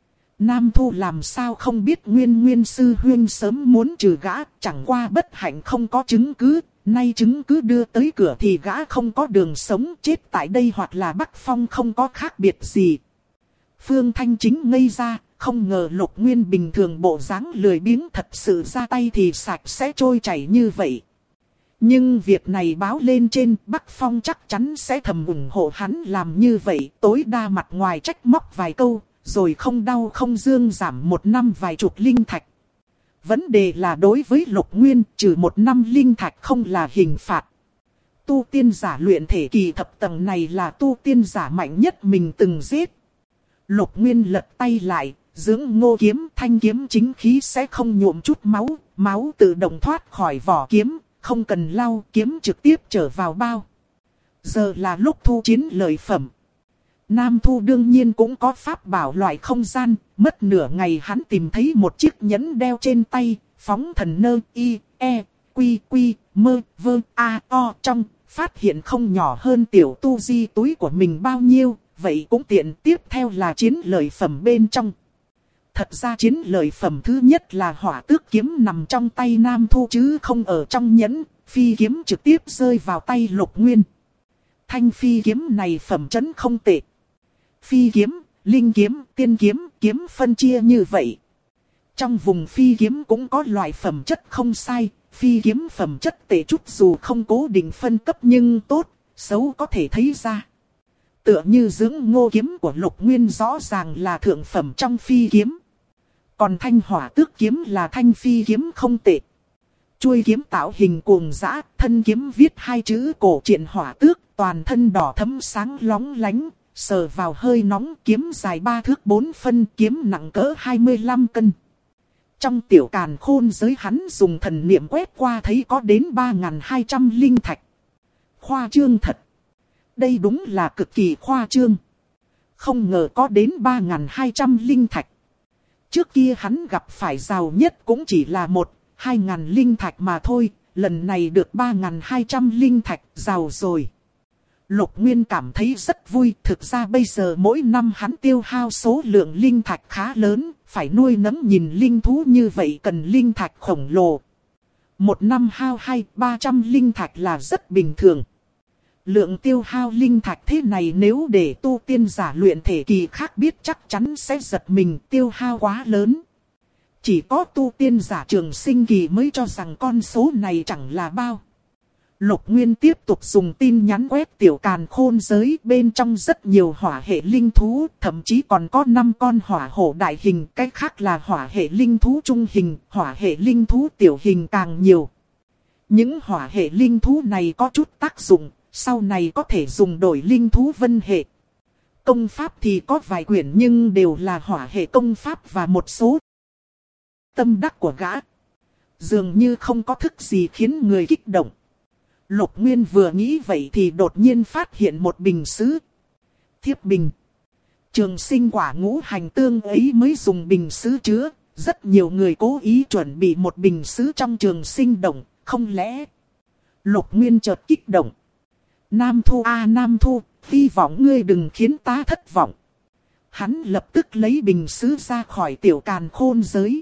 Nam Thu làm sao không biết nguyên sư huynh sớm muốn trừ gã, chẳng qua bất hạnh không có chứng cứ, nay chứng cứ đưa tới cửa thì gã không có đường sống, chết tại đây hoặc là Bắc Phong không có khác biệt gì. Phương Thanh Chính ngây ra, không ngờ Lục Nguyên bình thường bộ dáng lười biếng thật sự ra tay thì sạch sẽ trôi chảy như vậy. Nhưng việc này báo lên trên, Bắc Phong chắc chắn sẽ thầm ủng hộ hắn làm như vậy, tối đa mặt ngoài trách móc vài câu, rồi không đau không dương giảm một năm vài chục linh thạch. Vấn đề là đối với Lục Nguyên, trừ một năm linh thạch không là hình phạt. Tu tiên giả luyện thể kỳ thập tầng này là tu tiên giả mạnh nhất mình từng giết. Lục Nguyên lật tay lại, dưỡng ngô kiếm, thanh kiếm chính khí sẽ không nhuộm chút máu, máu tự động thoát khỏi vỏ kiếm, không cần lau, kiếm trực tiếp trở vào bao. Giờ là lúc thu chiến lợi phẩm. Nam Thu đương nhiên cũng có pháp bảo loại không gian, mất nửa ngày hắn tìm thấy một chiếc nhẫn đeo trên tay, phóng thần nơ y, e, quy quy, mơ, vơ, a, o trong, phát hiện không nhỏ hơn tiểu tu di túi của mình bao nhiêu, vậy cũng tiện. Tiếp theo là chiến lợi phẩm bên trong. Thật ra chiến lợi phẩm thứ nhất là hỏa tước kiếm nằm trong tay Nam Thu chứ không ở trong nhẫn, phi kiếm trực tiếp rơi vào tay Lục Nguyên. Thanh phi kiếm này phẩm chất không tệ. Phi kiếm, linh kiếm, tiên kiếm, kiếm phân chia như vậy. Trong vùng phi kiếm cũng có loại phẩm chất không sai, phi kiếm phẩm chất tệ chút dù không cố định phân cấp nhưng tốt, xấu có thể thấy ra. Tựa như dưỡng ngô kiếm của Lục Nguyên rõ ràng là thượng phẩm trong phi kiếm. Còn thanh hỏa tước kiếm là thanh phi kiếm không tệ. Chuôi kiếm tạo hình cuồng dã, thân kiếm viết hai chữ cổ truyện hỏa tước, toàn thân đỏ thẫm sáng lóng lánh, sờ vào hơi nóng, kiếm dài 3 thước 4 phân, kiếm nặng cỡ 25 cân. Trong tiểu càn khôn giới hắn dùng thần niệm quét qua thấy có đến 3.200 linh thạch. Khoa trương thật. Đây đúng là cực kỳ khoa trương. Không ngờ có đến 3.200 linh thạch. Trước kia hắn gặp phải giàu nhất cũng chỉ là 1-2 linh thạch mà thôi, lần này được 3.200 linh thạch, giàu rồi. Lục Nguyên cảm thấy rất vui, thực ra bây giờ mỗi năm hắn tiêu hao số lượng linh thạch khá lớn, phải nuôi nấng nhìn linh thú như vậy cần linh thạch khổng lồ. Một năm hao 200-300 linh thạch là rất bình thường. Lượng tiêu hao linh thạch thế này nếu để tu tiên giả luyện thể kỳ khác biết chắc chắn sẽ giật mình, tiêu hao quá lớn. Chỉ có tu tiên giả trường sinh kỳ mới cho rằng con số này chẳng là bao. Lục Nguyên tiếp tục dùng tin nhắn quét tiểu càn khôn giới, bên trong rất nhiều hỏa hệ linh thú, thậm chí còn có 5 con hỏa hổ đại hình, cách khác là hỏa hệ linh thú trung hình, hỏa hệ linh thú tiểu hình càng nhiều. Những hỏa hệ linh thú này có chút tác dụng, sau này có thể dùng đổi linh thú vân hệ. Công pháp thì có vài quyển nhưng đều là hỏa hệ công pháp và một số tâm đắc của gã. Dường như không có thức gì khiến người kích động. Lục Nguyên vừa nghĩ vậy thì đột nhiên phát hiện một bình sứ. Thiếp bình. Trường sinh quả ngũ hành tương ấy mới dùng bình sứ chứa. Rất nhiều người cố ý chuẩn bị một bình sứ trong trường sinh động, không lẽ... Lục Nguyên chợt kích động. Nam Thu Nam Thu, hy vọng ngươi đừng khiến ta thất vọng. Hắn lập tức lấy bình sứ ra khỏi tiểu càn khôn giới.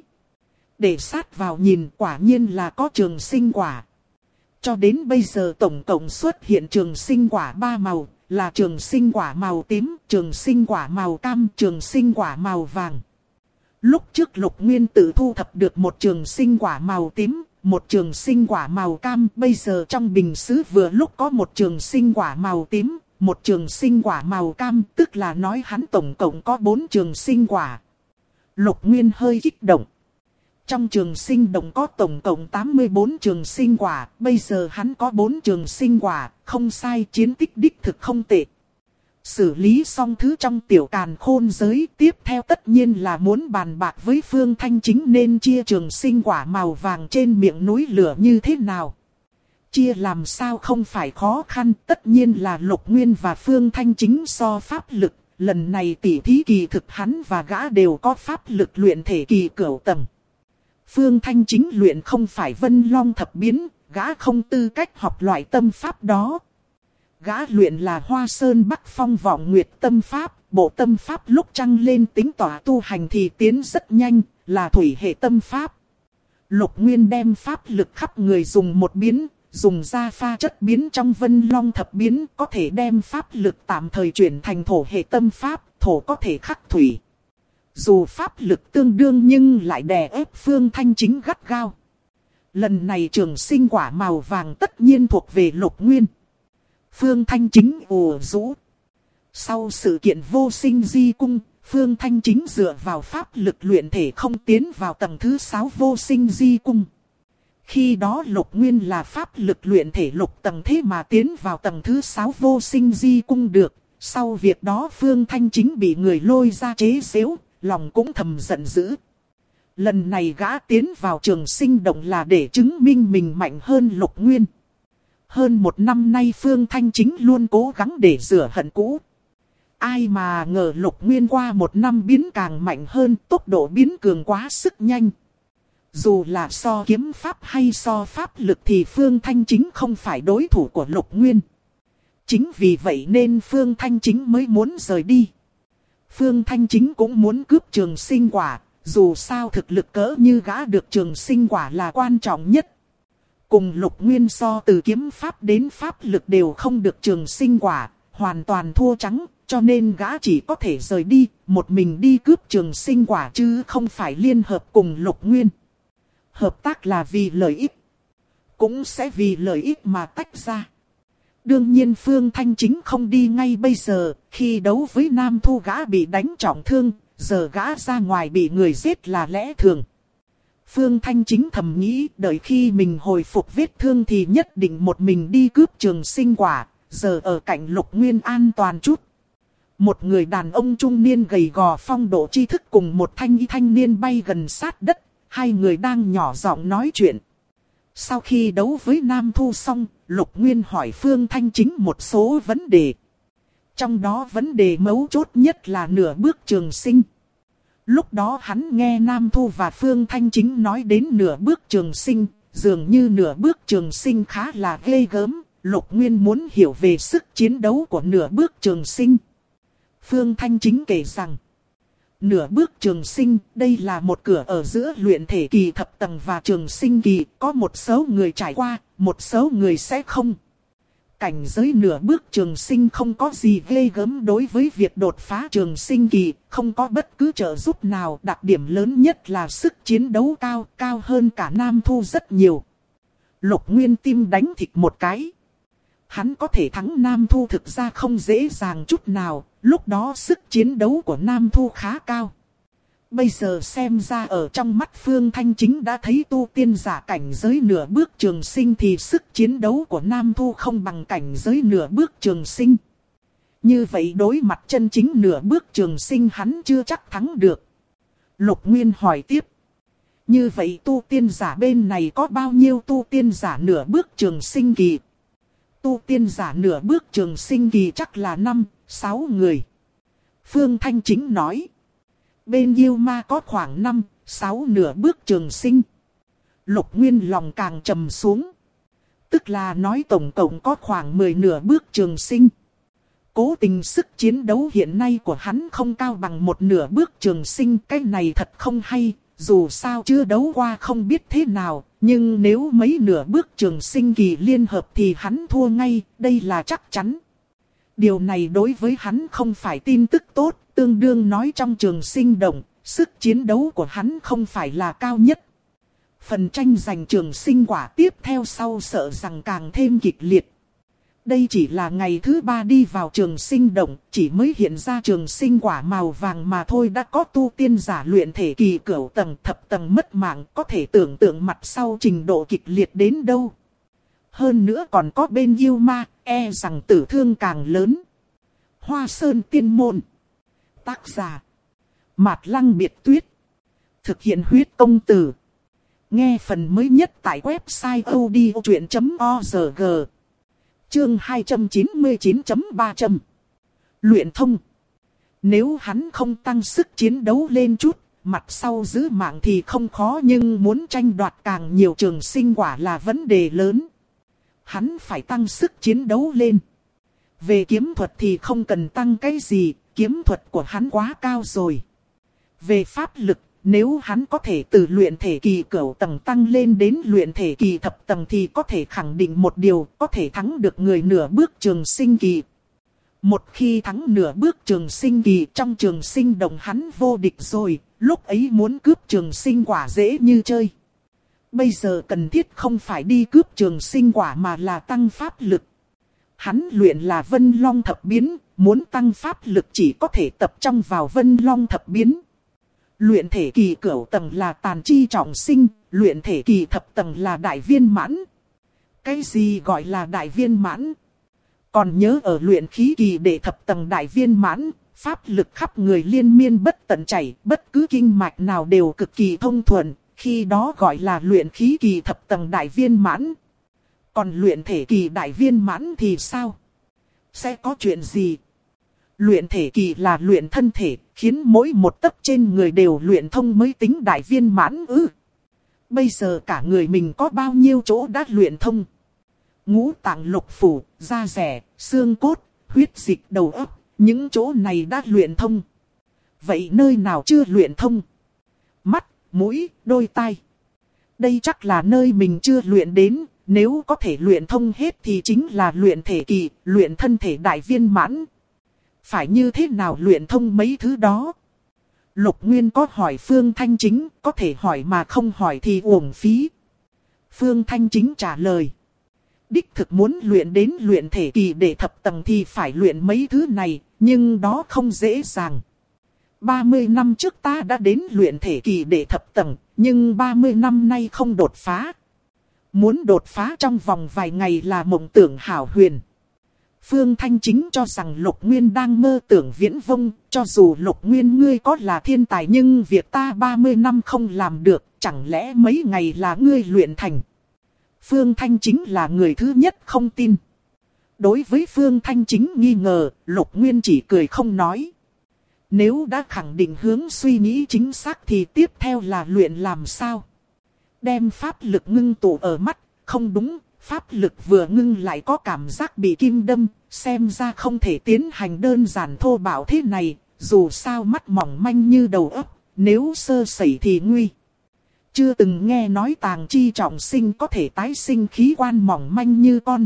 Để sát vào nhìn, quả nhiên là có trường sinh quả. Cho đến bây giờ tổng cộng xuất hiện trường sinh quả 3 màu, là trường sinh quả màu tím, trường sinh quả màu cam, trường sinh quả màu vàng. Lúc trước Lục Nguyên tự thu thập được một trường sinh quả màu tím, một trường sinh quả màu cam, bây giờ trong bình sứ vừa lúc có một trường sinh quả màu tím, một trường sinh quả màu cam, tức là nói hắn tổng cộng có 4 trường sinh quả. Lục Nguyên hơi kích động. Trong trường sinh động có tổng cộng 84 trường sinh quả, bây giờ hắn có 4 trường sinh quả, không sai, chiến tích đích thực không tệ. Xử lý xong thứ trong tiểu càn khôn giới, tiếp theo tất nhiên là muốn bàn bạc với Phương Thanh Chính nên chia trường sinh quả màu vàng trên miệng núi lửa như thế nào. Chia làm sao không phải khó khăn, tất nhiên là Lục Nguyên và Phương Thanh Chính so pháp lực. Lần này tỷ thí kỳ thực hắn và gã đều có pháp lực luyện thể kỳ cửu tầng. Phương Thanh Chính luyện không phải Vân Long thập biến, gã không tư cách học loại tâm pháp đó. Gã luyện là Hoa Sơn Bắc Phong Vọng Nguyệt tâm pháp, bộ tâm pháp lúc trăng lên tính tỏa tu hành thì tiến rất nhanh, là thủy hệ tâm pháp. Lục Nguyên đem pháp lực khắp người dùng một biến, dùng ra pha chất biến trong Vân Long thập biến, có thể đem pháp lực tạm thời chuyển thành thổ hệ tâm pháp, thổ có thể khắc thủy. Dù pháp lực tương đương nhưng lại đè ép Phương Thanh Chính gắt gao. Lần này trường sinh quả màu vàng tất nhiên thuộc về Lục Nguyên. Phương Thanh Chính ồ rũ. Sau sự kiện vô sinh di cung, Phương Thanh Chính dựa vào pháp lực luyện thể không tiến vào tầng thứ 6 vô sinh di cung. Khi đó Lục Nguyên là pháp lực luyện thể lục tầng thế mà tiến vào tầng thứ 6 vô sinh di cung được. Sau việc đó Phương Thanh Chính bị người lôi ra chế giễu, lòng cũng thầm giận dữ. Lần này gã tiến vào trường sinh động là để chứng minh mình mạnh hơn Lục Nguyên. Hơn 1 năm nay Phương Thanh Chính luôn cố gắng để rửa hận cũ. Ai mà ngờ Lục Nguyên qua 1 năm biến càng mạnh hơn, tốc độ biến cường quá sức nhanh. Dù là so kiếm pháp hay so pháp lực thì Phương Thanh Chính không phải đối thủ của Lục Nguyên. Chính vì vậy nên Phương Thanh Chính mới muốn rời đi. Phương Thanh Chính cũng muốn cướp trường sinh quả, dù sao thực lực cỡ như gã được trường sinh quả là quan trọng nhất. Cùng Lục Nguyên so từ kiếm pháp đến pháp lực đều không được trường sinh quả, hoàn toàn thua trắng, cho nên gã chỉ có thể rời đi, một mình đi cướp trường sinh quả chứ không phải liên hợp cùng Lục Nguyên. Hợp tác là vì lợi ích, cũng sẽ vì lợi ích mà tách ra. Đương nhiên Phương Thanh Chính không đi ngay bây giờ, khi đấu với Nam Thu gã bị đánh trọng thương, giờ gã ra ngoài bị người giết là lẽ thường. Phương Thanh Chính thầm nghĩ đợi khi mình hồi phục vết thương thì nhất định một mình đi cướp trường sinh quả, giờ ở cạnh Lục Nguyên an toàn chút. Một người đàn ông trung niên gầy gò phong độ tri thức cùng một thanh niên bay gần sát đất, hai người đang nhỏ giọng nói chuyện. Sau khi đấu với Nam Thu xong, Lục Nguyên hỏi Phương Thanh Chính một số vấn đề. Trong đó vấn đề mấu chốt nhất là nửa bước trường sinh. Lúc đó hắn nghe Nam Thu và Phương Thanh Chính nói đến nửa bước trường sinh, dường như nửa bước trường sinh khá là ghê gớm, Lục Nguyên muốn hiểu về sức chiến đấu của nửa bước trường sinh. Phương Thanh Chính kể rằng, nửa bước trường sinh, đây là một cửa ở giữa luyện thể kỳ thập tầng và trường sinh kỳ, có một số người trải qua, một số người sẽ không. cảnh giới nửa bước trường sinh không có gì ghê gớm đối với việc đột phá trường sinh kỳ, không có bất cứ trợ giúp nào. Đặc điểm lớn nhất là sức chiến đấu cao, cao hơn cả Nam Thu rất nhiều. Lục Nguyên tim đánh thịt một cái. Hắn có thể thắng Nam Thu thực ra không dễ dàng chút nào, lúc đó sức chiến đấu của Nam Thu khá cao. Bây giờ xem ra ở trong mắt Phương Thanh Chính đã thấy tu tiên giả cảnh giới nửa bước trường sinh thì sức chiến đấu của Nam Thu không bằng cảnh giới nửa bước trường sinh. Như vậy đối mặt chân chính nửa bước trường sinh hắn chưa chắc thắng được. Lục Nguyên hỏi tiếp. Như vậy tu tiên giả bên này có bao nhiêu tu tiên giả nửa bước trường sinh kỳ? Tu tiên giả nửa bước trường sinh kỳ chắc là 5-6 người. Phương Thanh Chính nói. Bên yêu ma có khoảng 5-6 nửa bước trường sinh. Lục Nguyên lòng càng trầm xuống. Tức là nói tổng cộng có khoảng 10 nửa bước trường sinh. Cố tình sức chiến đấu hiện nay của hắn không cao bằng một nửa bước trường sinh. Cái này thật không hay, dù sao chưa đấu qua không biết thế nào. Nhưng nếu mấy nửa bước trường sinh kỳ liên hợp thì hắn thua ngay, đây là chắc chắn. Điều này đối với hắn không phải tin tức tốt, tương đương nói trong trường sinh động, sức chiến đấu của hắn không phải là cao nhất. Phần tranh giành trường sinh quả tiếp theo sau sợ rằng càng thêm kịch liệt. Đây chỉ là ngày thứ 3 đi vào trường sinh động, chỉ mới hiện ra trường sinh quả màu vàng mà thôi đã có tu tiên giả luyện thể kỳ cửu tầng thập tầng mất mạng, có thể tưởng tượng mặt sau trình độ kịch liệt đến đâu. Hơn nữa còn có bên yêu ma, e rằng tử thương càng lớn. Hoa Sơn Tiên Môn. Tác giả Mạt Lăng Biệt Tuyết. Thực hiện huyết công từ. Nghe phần mới nhất tại website odchuyện.org. Chương 299.300. Luyện thông. Nếu hắn không tăng sức chiến đấu lên chút, mặt sau giữ mạng thì không khó, nhưng muốn tranh đoạt càng nhiều trường sinh quả là vấn đề lớn. Hắn phải tăng sức chiến đấu lên. Về kiếm thuật thì không cần tăng cái gì, kiếm thuật của hắn quá cao rồi. Về pháp lực, nếu hắn có thể từ luyện thể kỳ cửu tầng tăng lên đến luyện thể kỳ thập tầng thì có thể khẳng định một điều, có thể thắng được người nửa bước trường sinh kỳ. Một khi thắng nửa bước trường sinh kỳ, trong trường sinh đồng hắn vô địch rồi, lúc ấy muốn cướp trường sinh quả dễ như chơi. Bây giờ cần thiết không phải đi cướp trường sinh quả mà là tăng pháp lực. Hắn luyện là Vân Long thập biến, muốn tăng pháp lực chỉ có thể tập trung vào Vân Long thập biến. Luyện thể kỳ cửu tầng là tàn chi trọng sinh, luyện thể kỳ thập tầng là đại viên mãn. Cái gì gọi là đại viên mãn? Còn nhớ ở luyện khí kỳ đệ thập tầng đại viên mãn, pháp lực khắp người liên miên bất tận chảy, bất cứ kinh mạch nào đều cực kỳ thông thuận, khi đó gọi là luyện khí kỳ thập tầng đại viên mãn. Còn luyện thể kỳ đại viên mãn thì sao? Sẽ có chuyện gì? Luyện thể kỳ là luyện thân thể, khiến mỗi một tấc trên người đều luyện thông mới tính đại viên mãn ư. Bây giờ cả người mình có bao nhiêu chỗ đã luyện thông? Ngũ tạng lục phủ, da dẻ, xương cốt, huyết dịch đầu óc, những chỗ này đã luyện thông. Vậy nơi nào chưa luyện thông? Mắt, mũi, đôi tai. Đây chắc là nơi mình chưa luyện đến, nếu có thể luyện thông hết thì chính là luyện thể kỳ, luyện thân thể đại viên mãn. Phải như thế nào luyện thông mấy thứ đó? Lục Nguyên có hỏi Phương Thanh Chính, có thể hỏi mà không hỏi thì uổng phí. Phương Thanh Chính trả lời. Đích thực muốn luyện đến luyện thể kỳ để thập tầng thì phải luyện mấy thứ này, nhưng đó không dễ dàng. 30 năm trước ta đã đến luyện thể kỳ để thập tầng, nhưng 30 năm nay không đột phá. Muốn đột phá trong vòng vài ngày là mộng tưởng hão huyền. Phương Thanh Chính cho rằng Lục Nguyên đang mơ tưởng viễn vông, cho dù Lục Nguyên ngươi có là thiên tài nhưng việc ta 30 năm không làm được, chẳng lẽ mấy ngày là ngươi luyện thành. Phương Thanh Chính là người thứ nhất không tin. Đối với Phương Thanh Chính nghi ngờ, Lục Nguyên chỉ cười không nói. Nếu đã khẳng định hướng suy nghĩ chính xác thì tiếp theo là luyện làm sao? Đem pháp lực ngưng tụ ở mắt, không đúng, pháp lực vừa ngưng lại có cảm giác bị kim đâm, xem ra không thể tiến hành đơn giản thô bạo thế này, dù sao mắt mỏng manh như đầu óc, nếu sơ sẩy thì nguy. Chưa từng nghe nói tàng chi trọng sinh có thể tái sinh khí quan mỏng manh như con mắt,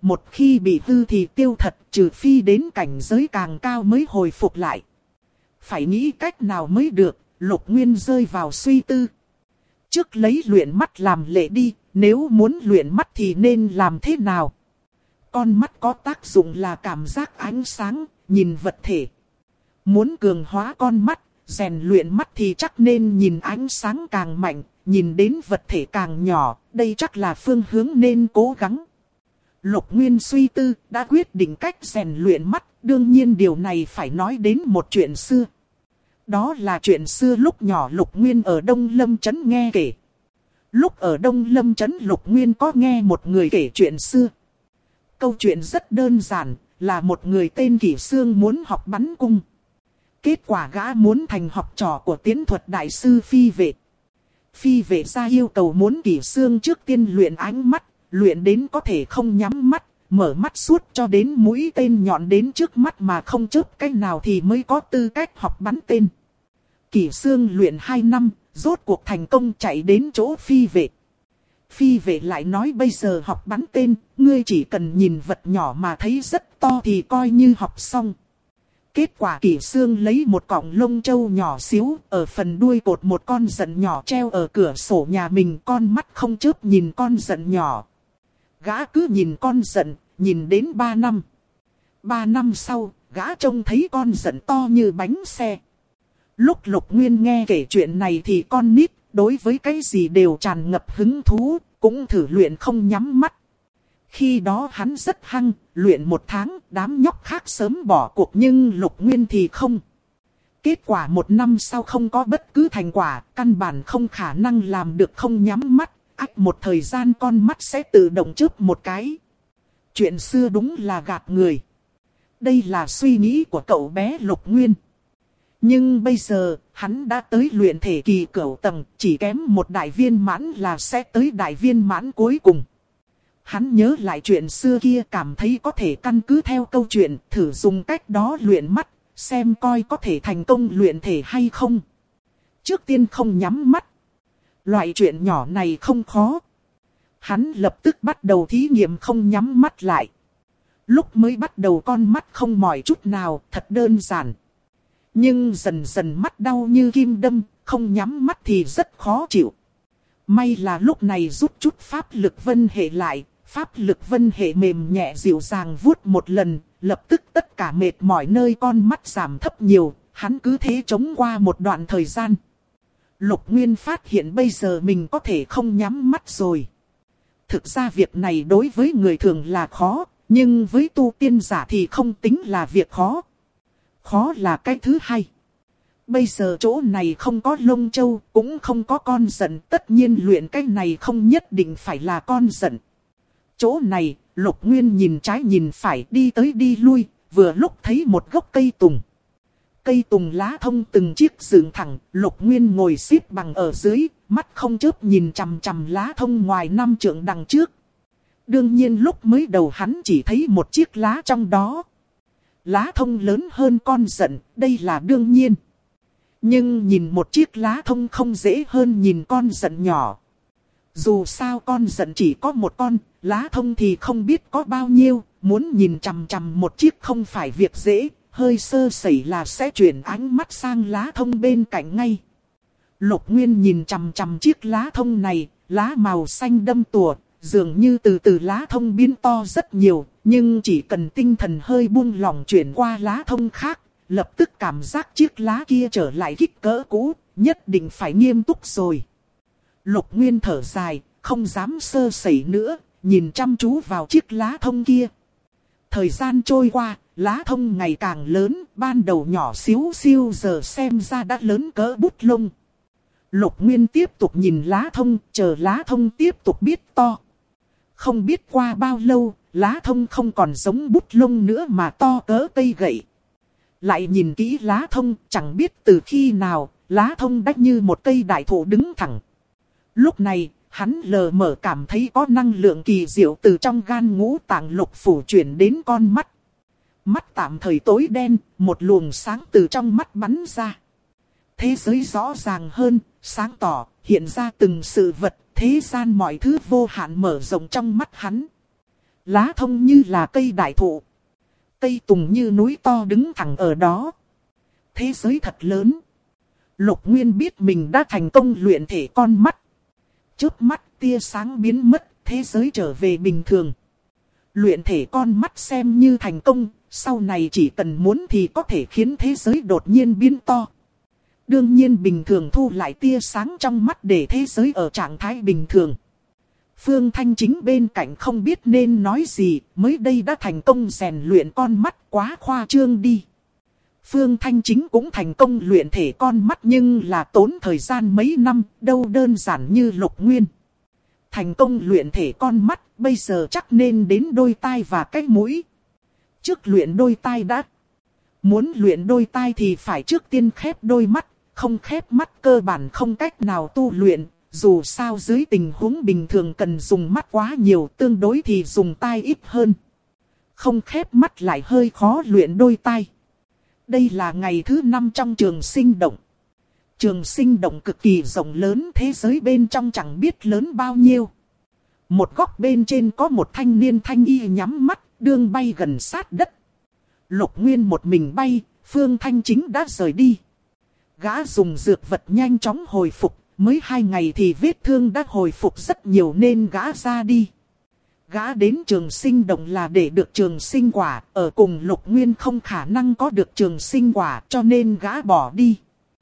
một khi bị hư thì tiêu thật, trừ phi đến cảnh giới càng cao mới hồi phục lại. Phải nghĩ cách nào mới được, Lục Nguyên rơi vào suy tư. Trước lấy luyện mắt làm lệ đi, nếu muốn luyện mắt thì nên làm thế nào? Con mắt có tác dụng là cảm giác ánh sáng, nhìn vật thể. Muốn cường hóa con mắt, rèn luyện mắt thì chắc nên nhìn ánh sáng càng mạnh, nhìn đến vật thể càng nhỏ, đây chắc là phương hướng nên cố gắng. Lục Nguyên suy tư, đã quyết định cách rèn luyện mắt, đương nhiên điều này phải nói đến một chuyện xưa. Đó là chuyện xưa lúc nhỏ Lục Nguyên ở Đông Lâm Trấn nghe kể. Lúc ở Đông Lâm Trấn Lục Nguyên có nghe một người kể chuyện xưa. Câu chuyện rất đơn giản, là một người tên Kỷ Xương muốn học bắn cung. Kết quả gã muốn thành học trò của Tiễn Thuật đại sư Phi Vệ. Phi Vệ ra yêu cầu muốn Kỷ Xương trước tiên luyện ánh mắt, luyện đến có thể không nhắm mắt, mở mắt suốt cho đến mũi tên nhọn đến trước mắt mà không chớp cách nào thì mới có tư cách học bắn tên. Kỷ Xương luyện 2 năm, rốt cuộc thành công chạy đến chỗ Phi Vệ. Phi Vệ lại nói bây giờ học bắn tên, ngươi chỉ cần nhìn vật nhỏ mà thấy rất to thì coi như học xong. Kết quả Kỷ Xương lấy một cọng lông châu nhỏ xíu, ở phần đuôi cột một con dận nhỏ treo ở cửa sổ nhà mình, con mắt không chớp nhìn con dận nhỏ. Gã cứ nhìn con dận, nhìn đến 3 năm. 3 năm sau, gã trông thấy con dận to như bánh xe. Lúc Lục Nguyên nghe kể chuyện này thì con nít, đối với cái gì đều tràn ngập hứng thú, cũng thử luyện không nhắm mắt. Khi đó hắn rất hăng, luyện 1 tháng, đám nhóc khác sớm bỏ cuộc nhưng Lục Nguyên thì không. Kết quả 1 năm sau không có bất cứ thành quả, căn bản không khả năng làm được không nhắm mắt, một thời gian con mắt sẽ tự động chớp một cái. Chuyện xưa đúng là gạt người. Đây là suy nghĩ của cậu bé Lục Nguyên. Nhưng bây giờ, hắn đã tới luyện thể kỳ cửu tầng, chỉ kém một đại viên mãn là sẽ tới đại viên mãn cuối cùng. Hắn nhớ lại chuyện xưa kia, cảm thấy có thể căn cứ theo câu chuyện, thử dùng cách đó luyện mắt, xem coi có thể thành công luyện thể hay không. Trước tiên không nhắm mắt. Loại chuyện nhỏ này không khó. Hắn lập tức bắt đầu thí nghiệm không nhắm mắt lại. Lúc mới bắt đầu con mắt không mỏi chút nào, thật đơn giản. Nhưng dần dần mắt đau như kim đâm, không nhắm mắt thì rất khó chịu. May là lúc này rút chút pháp lực vân hệ lại, pháp lực vân hệ mềm nhẹ dịu dàng vuốt một lần, lập tức tất cả mệt mỏi nơi con mắt giảm thấp nhiều, hắn cứ thế chống qua một đoạn thời gian. Lục Nguyên phát hiện bây giờ mình có thể không nhắm mắt rồi. Thực ra việc này đối với người thường là khó, nhưng với tu tiên giả thì không tính là việc khó. Khó là cái thứ hai. Bây giờ chỗ này không có lông châu, cũng không có con dận, tất nhiên luyện cái này không nhất định phải là con dận. Chỗ này, Lục Nguyên nhìn trái nhìn phải đi tới đi lui, vừa lúc thấy một gốc cây tùng. Cây tùng lá thông từng chiếc dựng thẳng, Lục Nguyên ngồi xếp bằng ở dưới, mắt không chớp nhìn chằm chằm lá thông ngoài 5 trượng đằng trước. Đương nhiên lúc mới đầu hắn chỉ thấy một chiếc lá trong đó. Lá thông lớn hơn con dận, đây là đương nhiên. Nhưng nhìn một chiếc lá thông không dễ hơn nhìn con dận nhỏ. Dù sao con dận chỉ có một con, lá thông thì không biết có bao nhiêu, muốn nhìn chằm chằm một chiếc không phải việc dễ, hơi sơ sẩy là sẽ chuyển ánh mắt sang lá thông bên cạnh ngay. Lục Nguyên nhìn chằm chằm chiếc lá thông này, lá màu xanh đâm tùa, dường như từ từ lá thông biến to rất nhiều, nhưng chỉ cần tinh thần hơi buông lỏng chuyển qua lá thông khác, lập tức cảm giác chiếc lá kia trở lại kích cỡ cũ, nhất định phải nghiêm túc rồi. Lục Nguyên thở dài, không dám sơ sẩy nữa, nhìn chăm chú vào chiếc lá thông kia. Thời gian trôi qua, lá thông ngày càng lớn, ban đầu nhỏ xíu xiu giờ xem ra đã lớn cỡ bút lông. Lục Nguyên tiếp tục nhìn lá thông, chờ lá thông tiếp tục biết to. Không biết qua bao lâu, lá thông không còn giống bút lông nữa mà to cỡ cây gậy. Lại nhìn kỹ lá thông, chẳng biết từ khi nào, lá thông đách như một cây đại thụ đứng thẳng. Lúc này, hắn lờ mờ cảm thấy có năng lượng kỳ diệu từ trong gan ngũ tạng lục phủ chuyển đến con mắt. Mắt tạm thời tối đen, một luồng sáng từ trong mắt bắn ra. Thế giới rõ ràng hơn, sáng tỏ, hiện ra từng sự vật, thế gian mọi thứ vô hạn mở rộng trong mắt hắn. Lá thông như là cây đại thụ. Cây tùng như núi to đứng thẳng ở đó. Thế giới thật lớn. Lục Nguyên biết mình đã thành công luyện thể con mắt. Chớp mắt tia sáng biến mất, thế giới trở về bình thường. Luyện thể con mắt xem như thành công, sau này chỉ cần muốn thì có thể khiến thế giới đột nhiên biến to. Đương nhiên bình thường thu lại tia sáng trong mắt để thế giới ở trạng thái bình thường. Phương Thanh Chính bên cạnh không biết nên nói gì, mới đây đã thành công rèn luyện con mắt, quá khoa trương đi. Phương Thanh Chính cũng thành công luyện thể con mắt nhưng là tốn thời gian mấy năm, đâu đơn giản như Lục Nguyên. Thành công luyện thể con mắt, bây giờ chắc nên đến đôi tai và cái mũi. Trước luyện đôi tai đã. Muốn luyện đôi tai thì phải trước tiên khép đôi mắt, không khép mắt cơ bản không cách nào tu luyện. Dù sao dưới tình huống bình thường cần dùng mắt quá nhiều, tương đối thì dùng tai ít hơn. Không khép mắt lại hơi khó luyện đôi tai. Đây là ngày thứ 5 trong trường sinh động. Trường sinh động cực kỳ rộng lớn, thế giới bên trong chẳng biết lớn bao nhiêu. Một góc bên trên có một thanh niên thanh y nhắm mắt, đương bay gần sát đất. Lục Nguyên một mình bay, Phương Thanh Chính đã rời đi. Gã dùng dược vật nhanh chóng hồi phục, mới 2 ngày thì vết thương đã hồi phục rất nhiều nên gã ra đi. Gã đến trường sinh động là để được trường sinh quả, ở cùng Lục Nguyên không khả năng có được trường sinh quả cho nên gã bỏ đi.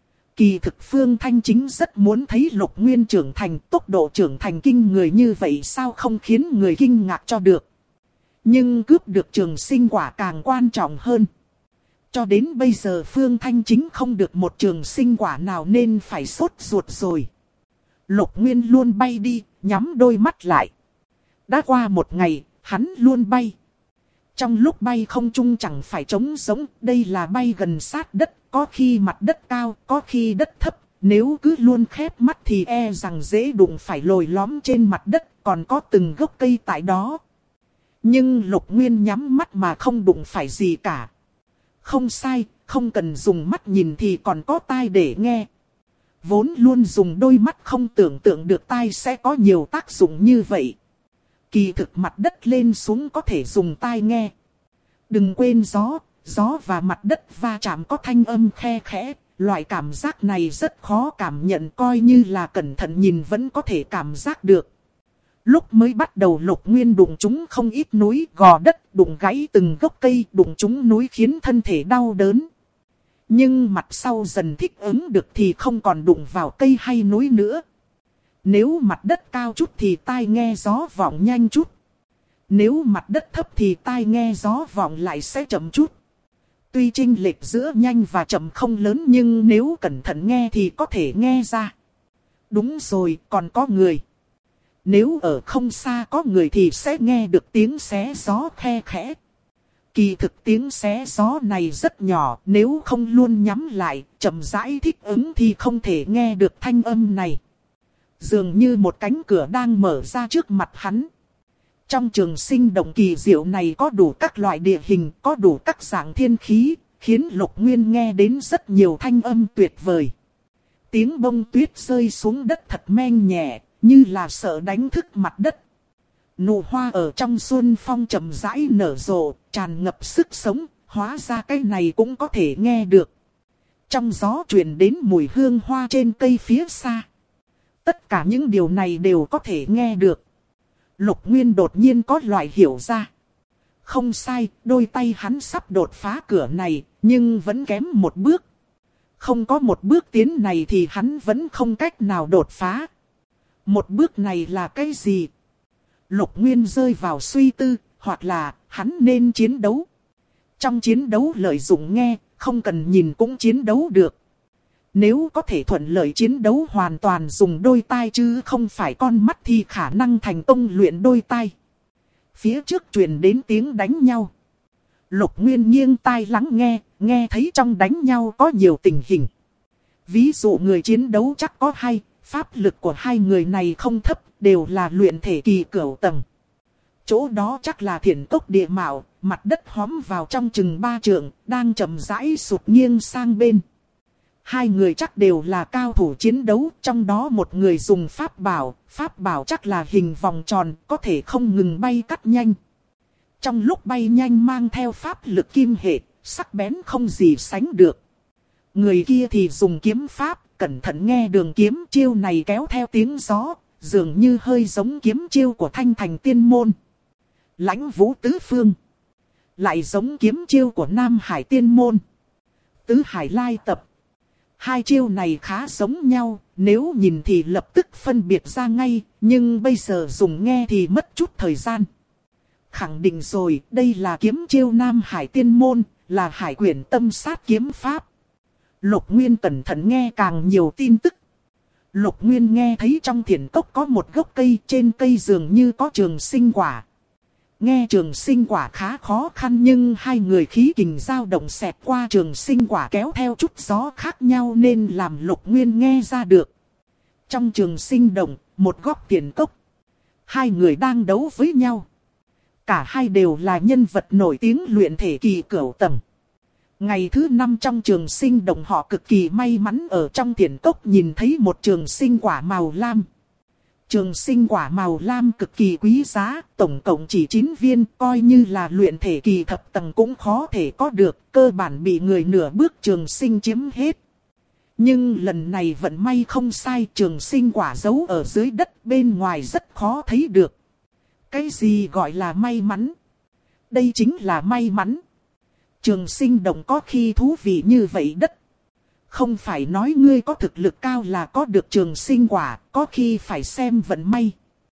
Kỳ thực Phương Thanh Chính rất muốn thấy Lục Nguyên trưởng thành, tốc độ trưởng thành kinh người như vậy sao không khiến người kinh ngạc cho được. Nhưng cướp được trường sinh quả càng quan trọng hơn. Cho đến bây giờ Phương Thanh Chính không được một trường sinh quả nào nên phải sốt ruột rồi. Lục Nguyên luôn bay đi, nhắm đôi mắt lại. Đã qua một ngày, hắn luôn bay. Trong lúc bay không trung chẳng phải trống sống, đây là bay gần sát đất, có khi mặt đất cao, có khi đất thấp. Nếu cứ luôn khép mắt thì e rằng dễ đụng phải lồi lõm trên mặt đất, còn có từng gốc cây tại đó. Nhưng Lục Nguyên nhắm mắt mà không đụng phải gì cả. Không sai, không cần dùng mắt nhìn thì còn có tai để nghe. Vốn luôn dùng đôi mắt không tưởng tượng được tai sẽ có nhiều tác dụng như vậy. Kỳ thực mặt đất lên xuống có thể dùng tai nghe. Đừng quên gió và mặt đất va chạm có thanh âm khe khẽ. Loại cảm giác này rất khó cảm nhận, coi như là cẩn thận nhìn vẫn có thể cảm giác được. Lúc mới bắt đầu Lục Nguyên đụng trúng không ít núi, gò đất, đụng gãy từng gốc cây, đụng trúng núi khiến thân thể đau đớn. Nhưng mặt sau dần thích ứng được thì không còn đụng vào cây hay núi nữa. Nếu mặt đất cao chút thì tai nghe gió vọng nhanh chút. Nếu mặt đất thấp thì tai nghe gió vọng lại sẽ chậm chút. Tuy chênh lệch giữa nhanh và chậm không lớn nhưng nếu cẩn thận nghe thì có thể nghe ra. Đúng rồi, còn có người. Nếu ở không xa có người thì sẽ nghe được tiếng xé gió khe khẽ. Kỳ thực tiếng xé gió này rất nhỏ, nếu không luôn nhắm lại, chậm rãi thích ứng thì không thể nghe được thanh âm này. Dường như một cánh cửa đang mở ra trước mặt hắn. Trong trường sinh động kỳ diệu này có đủ các loại địa hình, có đủ các dạng thiên khí, khiến Lục Nguyên nghe đến rất nhiều thanh âm tuyệt vời. Tiếng bông tuyết rơi xuống đất thật meng nhẹ, như là sợ đánh thức mặt đất. Nụ hoa ở trong xuân phong chậm rãi nở rộ, tràn ngập sức sống, hóa ra cái này cũng có thể nghe được. Trong gió truyền đến mùi hương hoa trên cây phía xa. Tất cả những điều này đều có thể nghe được. Lục Nguyên đột nhiên có loại hiểu ra. Không sai, đôi tay hắn sắp đột phá cửa này, nhưng vẫn kém một bước. Không có một bước tiến này thì hắn vẫn không cách nào đột phá. Một bước này là cái gì? Lục Nguyên rơi vào suy tư, hoặc là hắn nên chiến đấu. Trong chiến đấu lợi dụng nghe, không cần nhìn cũng chiến đấu được. Nếu có thể thuận lợi chiến đấu hoàn toàn dùng đôi tai chứ không phải con mắt thì khả năng thành công luyện đôi tai. Phía trước truyền đến tiếng đánh nhau. Lục Nguyên nghiêng tai lắng nghe, nghe thấy trong đánh nhau có nhiều tình hình. Ví dụ người chiến đấu chắc có hay, pháp lực của hai người này không thấp, đều là luyện thể kỳ cửu tầng. Chỗ đó chắc là thiền cốc địa mạo, mặt đất hóm vào trong chừng 3 trượng, đang chậm rãi sụt nghiêng sang bên. Hai người chắc đều là cao thủ chiến đấu, trong đó một người dùng pháp bảo chắc là hình vòng tròn, có thể không ngừng bay cắt nhanh. Trong lúc bay nhanh mang theo pháp lực kim hệ, sắc bén không gì sánh được. Người kia thì dùng kiếm pháp, cẩn thận nghe đường kiếm chiêu này kéo theo tiếng gió, dường như hơi giống kiếm chiêu của Thanh Thành Tiên Môn. Lãnh Vũ Tứ Phương. Lại giống kiếm chiêu của Nam Hải Tiên Môn. Tứ Hải Lai Tập. Hai chiêu này khá giống nhau, nếu nhìn thì lập tức phân biệt ra ngay, nhưng bây giờ dùng nghe thì mất chút thời gian. Khẳng định rồi, đây là kiếm chiêu Nam Hải Tiên Môn, là Hải Quyển Tâm Sát kiếm pháp. Lục Nguyên cẩn thận nghe càng nhiều tin tức. Lục Nguyên nghe thấy trong thiền cốc có một gốc cây, trên cây dường như có trường sinh quả. Nghe trường sinh quả khá khó khăn nhưng hai người khí kình dao động xẹt qua trường sinh quả kéo theo chút gió khác nhau nên làm Lục Nguyên nghe ra được. Trong trường sinh động, một góc thiền cốc. Hai người đang đấu với nhau. Cả hai đều là nhân vật nổi tiếng luyện thể kỳ cửu tầng. Ngày thứ 5 trong trường sinh động họ cực kỳ may mắn ở trong thiền cốc nhìn thấy một trường sinh quả màu lam. Trường sinh quả màu lam cực kỳ quý giá, tổng cộng chỉ 9 viên, coi như là luyện thể kỳ thập tầng cũng khó thể có được, cơ bản bị người nửa bước trường sinh chiếm hết. Nhưng lần này vận may không sai, trường sinh quả giấu ở dưới đất bên ngoài rất khó thấy được. Cái gì gọi là may mắn? Đây chính là may mắn. Trường sinh động có khi thú vị như vậy đất. Không phải nói ngươi có thực lực cao là có được trường sinh quả, có khi phải xem vận may.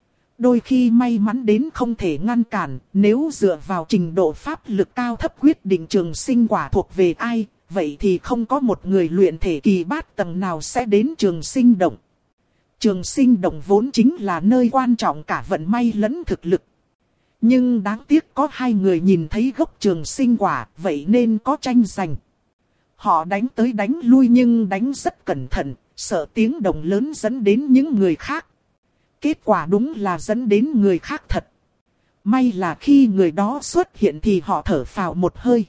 Đôi khi may mắn đến không thể ngăn cản, nếu dựa vào trình độ pháp lực cao thấp quyết định trường sinh quả thuộc về ai, vậy thì không có một người luyện thể kỳ bát tầng nào sẽ đến trường sinh động. Trường sinh động vốn chính là nơi quan trọng cả vận may lẫn thực lực. Nhưng đáng tiếc có hai người nhìn thấy gốc trường sinh quả, vậy nên có tranh giành. Họ đánh tới đánh lui nhưng đánh rất cẩn thận, sợ tiếng động lớn dẫn đến những người khác. Kết quả đúng là dẫn đến người khác thật. May là khi người đó xuất hiện thì họ thở phào một hơi.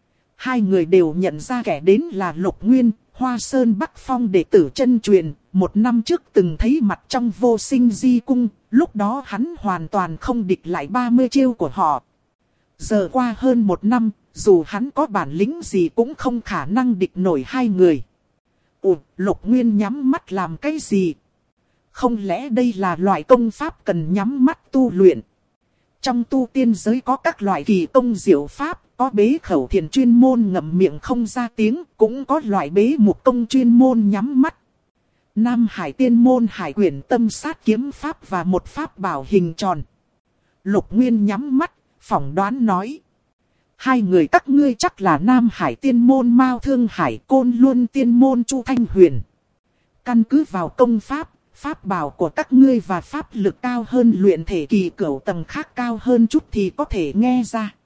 Hai người đều nhận ra kẻ đến là Lục Nguyên, Hoa Sơn Bắc Phong đệ tử chân truyền. 1 năm trước từng thấy mặt trong Vô Sinh Di Cung, lúc đó hắn hoàn toàn không địch lại 30 chiêu của họ. Giờ qua hơn 1 năm, dù hắn có bản lĩnh gì cũng không khả năng địch nổi hai người. Lục Nguyên nhắm mắt làm cái gì? Không lẽ đây là loại công pháp cần nhắm mắt tu luyện? Trong tu tiên giới có các loại kỳ công diệu pháp, có bế khẩu thiền chuyên môn ngậm miệng không ra tiếng, cũng có loại bế mục công chuyên môn nhắm mắt. Nam Hải Tiên Môn Hải Quyển Tâm Sát kiếm pháp và một pháp bảo hình tròn. Lục Nguyên nhắm mắt, phỏng đoán nói. Hai người các ngươi chắc là Nam Hải Tiên Môn Mao Thương Hải, Côn Luân Tiên Môn Chu Thanh Huyền. Căn cứ vào công pháp, pháp bảo của các ngươi và pháp lực cao hơn luyện thể kỳ cửu tầng khác cao hơn chút thì có thể nghe ra.